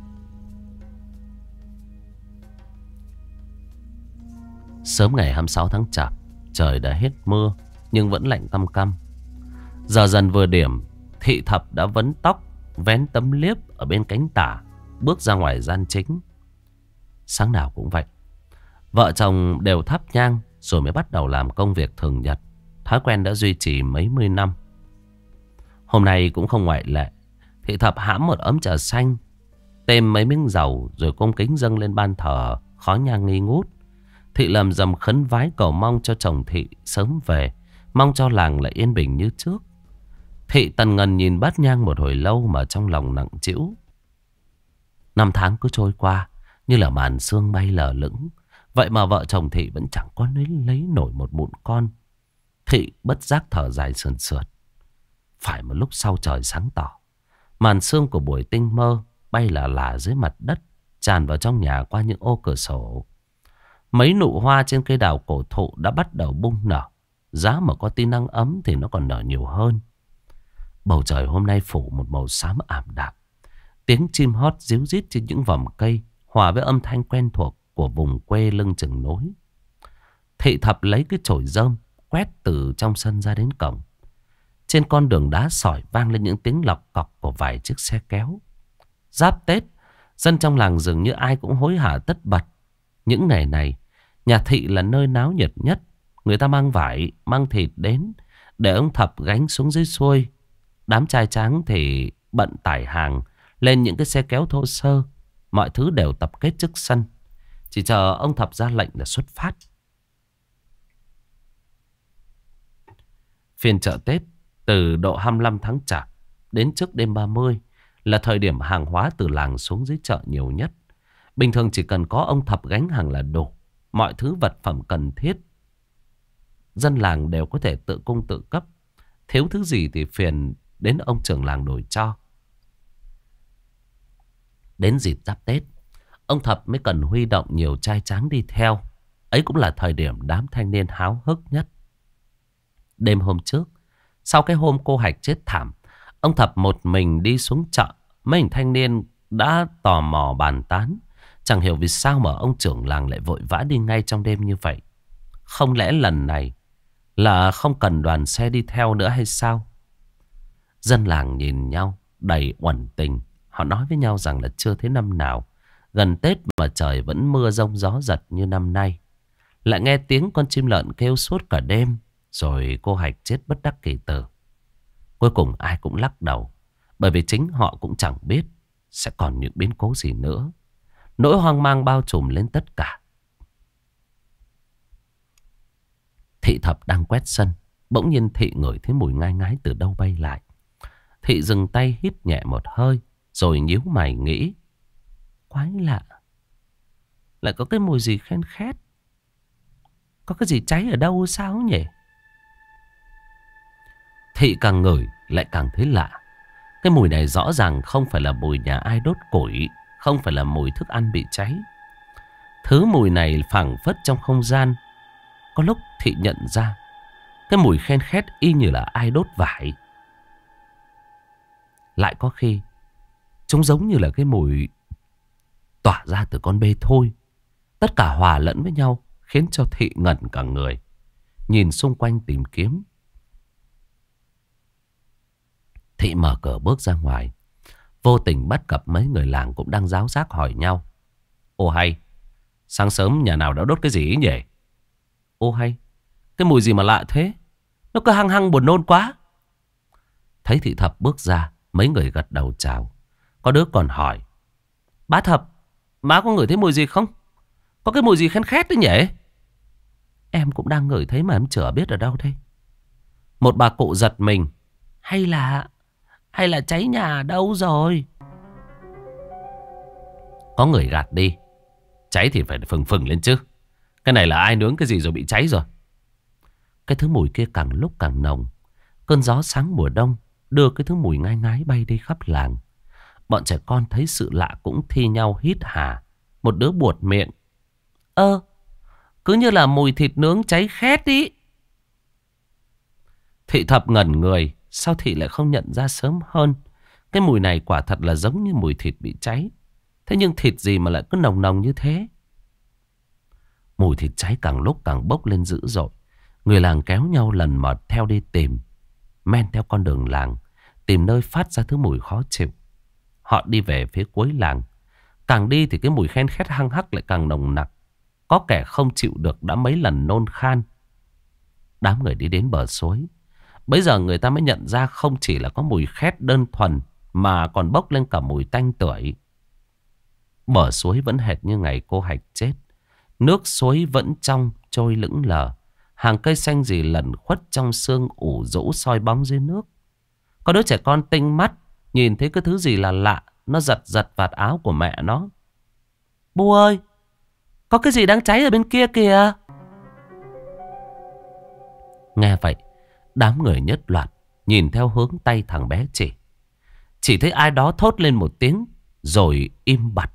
Sớm ngày 26 tháng Chạp, trời đã hết mưa nhưng vẫn lạnh căm căm. Giờ dần vừa điểm, Thị Thập đã vấn tóc, vén tấm liếp ở bên cánh tả, bước ra ngoài gian chính. Sáng nào cũng vậy, vợ chồng đều thắp nhang rồi mới bắt đầu làm công việc thường nhật. Thói quen đã duy trì mấy mươi năm. Hôm nay cũng không ngoại lệ. Thị Thập hãm một ấm trà xanh, thêm mấy miếng dầu rồi cung kính dâng lên ban thờ, khói nhang nghi ngút. Thị lầm rầm khấn vái cầu mong cho chồng Thị sớm về, mong cho làng lại yên bình như trước. Thị tần ngần nhìn bát nhang một hồi lâu mà trong lòng nặng trĩu. Năm tháng cứ trôi qua như là màn sương bay lờ lững. Vậy mà vợ chồng Thị vẫn chẳng có lấy nổi một mụn con. Thị bất giác thở dài sườn sượt. Phải một lúc sau trời sáng tỏ, màn sương của buổi tinh mơ bay là dưới mặt đất, tràn vào trong nhà qua những ô cửa sổ. Mấy nụ hoa trên cây đào cổ thụ đã bắt đầu bung nở. Giá mà có tí nắng ấm thì nó còn nở nhiều hơn. Bầu trời hôm nay phủ một màu xám ảm đạm. Tiếng chim hót ríu rít trên những vòm cây hòa với âm thanh quen thuộc của vùng quê lưng chừng núi. Thị Thập lấy cái chổi rơm quét từ trong sân ra đến cổng. Trên con đường đá sỏi vang lên những tiếng lọc cọc của vài chiếc xe kéo. Giáp Tết, dân trong làng dường như ai cũng hối hả tất bật. Những ngày này, nhà Thị là nơi náo nhiệt nhất. Người ta mang vải, mang thịt đến để ông Thập gánh xuống dưới xuôi. Đám trai tráng thì bận tải hàng lên những cái xe kéo thô sơ. Mọi thứ đều tập kết trước sân, chỉ chờ ông Thập ra lệnh là xuất phát. Phiên chợ Tết từ độ 25 tháng Chạp đến trước đêm 30 là thời điểm hàng hóa từ làng xuống dưới chợ nhiều nhất. Bình thường chỉ cần có ông Thập gánh hàng là đủ. Mọi thứ vật phẩm cần thiết dân làng đều có thể tự cung tự cấp. Thiếu thứ gì thì phiền đến ông trưởng làng đổi cho. Đến dịp giáp Tết, ông Thập mới cần huy động nhiều trai tráng đi theo. Ấy cũng là thời điểm đám thanh niên háo hức nhất. Đêm hôm trước, sau cái hôm cô Hạch chết thảm, ông Thập một mình đi xuống chợ. Mấy anh thanh niên đã tò mò bàn tán. Chẳng hiểu vì sao mà ông trưởng làng lại vội vã đi ngay trong đêm như vậy. Không lẽ lần này là không cần đoàn xe đi theo nữa hay sao? Dân làng nhìn nhau đầy uẩn tình. Họ nói với nhau rằng là chưa thấy năm nào gần Tết mà trời vẫn mưa rông gió giật như năm nay. Lại nghe tiếng con chim lợn kêu suốt cả đêm. Rồi cô Hạch chết bất đắc kỳ tử. Cuối cùng ai cũng lắc đầu, bởi vì chính họ cũng chẳng biết sẽ còn những biến cố gì nữa. Nỗi hoang mang bao trùm lên tất cả. Thị Thập đang quét sân, bỗng nhiên Thị ngửi thấy mùi ngai ngái từ đâu bay lại. Thị dừng tay hít nhẹ một hơi, rồi nhíu mày nghĩ. Quái lạ, lại có cái mùi gì khen khét. Có cái gì cháy ở đâu sao nhỉ? Thị càng ngửi lại càng thấy lạ. Cái mùi này rõ ràng không phải là mùi nhà ai đốt củi, không phải là mùi thức ăn bị cháy. Thứ mùi này phảng phất trong không gian. Có lúc Thị nhận ra cái mùi khen khét y như là ai đốt vải. Lại có khi chúng giống như là cái mùi tỏa ra từ con bê thôi. Tất cả hòa lẫn với nhau khiến cho Thị ngẩn cả người, nhìn xung quanh tìm kiếm. Thị mở cửa bước ra ngoài, vô tình bắt gặp mấy người làng cũng đang ráo rác hỏi nhau. Ô hay, sáng sớm nhà nào đã đốt cái gì ấy nhỉ? Ô hay, cái mùi gì mà lạ thế? Nó cứ hăng hăng buồn nôn quá. Thấy Thị Thập bước ra, mấy người gật đầu chào. Có đứa còn hỏi. Bá Thập, má có ngửi thấy mùi gì không? Có cái mùi gì khen khét đấy nhỉ? Em cũng đang ngửi thấy mà em chả biết ở đâu đây. Một bà cụ giật mình. Hay là cháy nhà đâu rồi? Có người gạt đi. Cháy thì phải phừng phừng lên chứ. Cái này là ai nướng cái gì rồi bị cháy rồi. Cái thứ mùi kia càng lúc càng nồng. Cơn gió sáng mùa đông đưa cái thứ mùi ngai ngái bay đi khắp làng. Bọn trẻ con thấy sự lạ cũng thi nhau hít hà. Một đứa buột miệng. Cứ như là mùi thịt nướng cháy khét ý. Thị Thập ngẩn người. Sao Thị lại không nhận ra sớm hơn? Cái mùi này quả thật là giống như mùi thịt bị cháy. Thế nhưng thịt gì mà lại cứ nồng nồng như thế? Mùi thịt cháy càng lúc càng bốc lên dữ dội. Người làng kéo nhau lần mọt theo đi tìm. Men theo con đường làng, tìm nơi phát ra thứ mùi khó chịu. Họ đi về phía cuối làng. Càng đi thì cái mùi khen khét hăng hắc lại càng nồng nặc. Có kẻ không chịu được đã mấy lần nôn khan. Đám người đi đến bờ suối. Bây giờ người ta mới nhận ra không chỉ là có mùi khét đơn thuần, mà còn bốc lên cả mùi tanh tưởi. Bờ suối vẫn hệt như ngày cô Hạch chết. Nước suối vẫn trong trôi lững lờ. Hàng cây xanh gì lẩn khuất trong sương ủ rũ soi bóng dưới nước. Có đứa trẻ con tinh mắt nhìn thấy cái thứ gì là lạ. Nó giật giật vạt áo của mẹ nó. Bu ơi, có cái gì đang cháy ở bên kia kìa. Nghe vậy, đám người nhất loạt nhìn theo hướng tay thằng bé chỉ. Chỉ thấy ai đó thốt lên một tiếng rồi im bặt.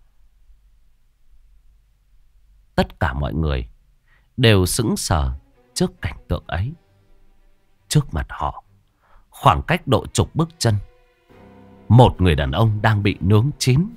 Tất cả mọi người đều sững sờ trước cảnh tượng ấy. Trước mặt họ, khoảng cách độ chục bước chân, một người đàn ông đang bị nướng chín.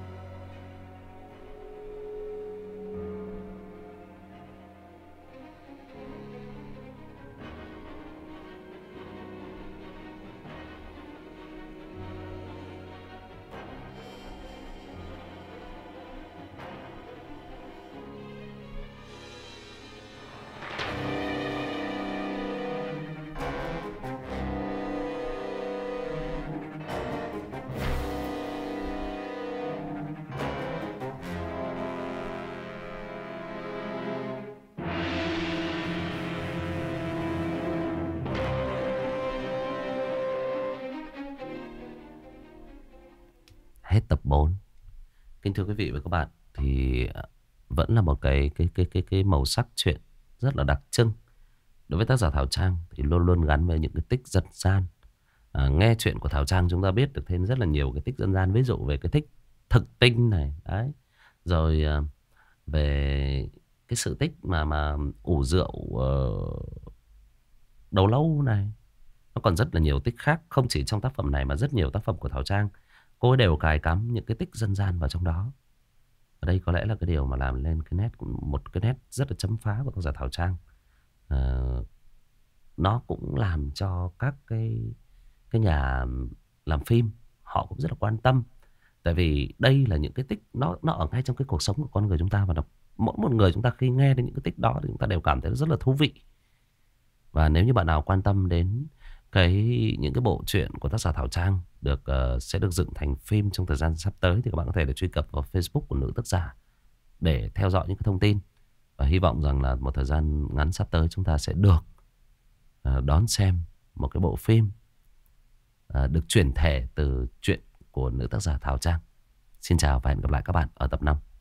Hết tập 4. Kính thưa quý vị và các bạn, thì vẫn là một cái màu sắc truyện rất là đặc trưng. Đối với tác giả Thảo Trang thì luôn luôn gắn với những cái tích dân gian. Nghe chuyện của Thảo Trang chúng ta biết được thêm rất là nhiều cái tích dân gian. Ví dụ về cái tích thực tinh này đấy. Rồi về cái sự tích mà ủ rượu đầu lâu này. Nó còn rất là nhiều tích khác. Không chỉ trong tác phẩm này mà rất nhiều tác phẩm của Thảo Trang, cô ấy đều cài cắm những cái tích dân gian vào trong đó. Ở đây có lẽ là cái điều mà làm lên cái nét, một cái nét rất là chấm phá của tác giả Thảo Trang. Nó cũng làm cho các cái nhà làm phim họ cũng rất là quan tâm. Tại vì đây là những cái tích nó ở ngay trong cái cuộc sống của con người chúng ta. Và mỗi một người chúng ta khi nghe đến những cái tích đó thì chúng ta đều cảm thấy rất là thú vị. Và nếu như bạn nào quan tâm đến những cái bộ truyện của tác giả Thảo Trang sẽ được dựng thành phim trong thời gian sắp tới, thì các bạn có thể là truy cập vào Facebook của nữ tác giả để theo dõi những cái thông tin. Và hy vọng rằng là một thời gian ngắn sắp tới chúng ta sẽ được đón xem một cái bộ phim được chuyển thể từ truyện của nữ tác giả Thảo Trang. Xin chào và hẹn gặp lại các bạn ở tập 5.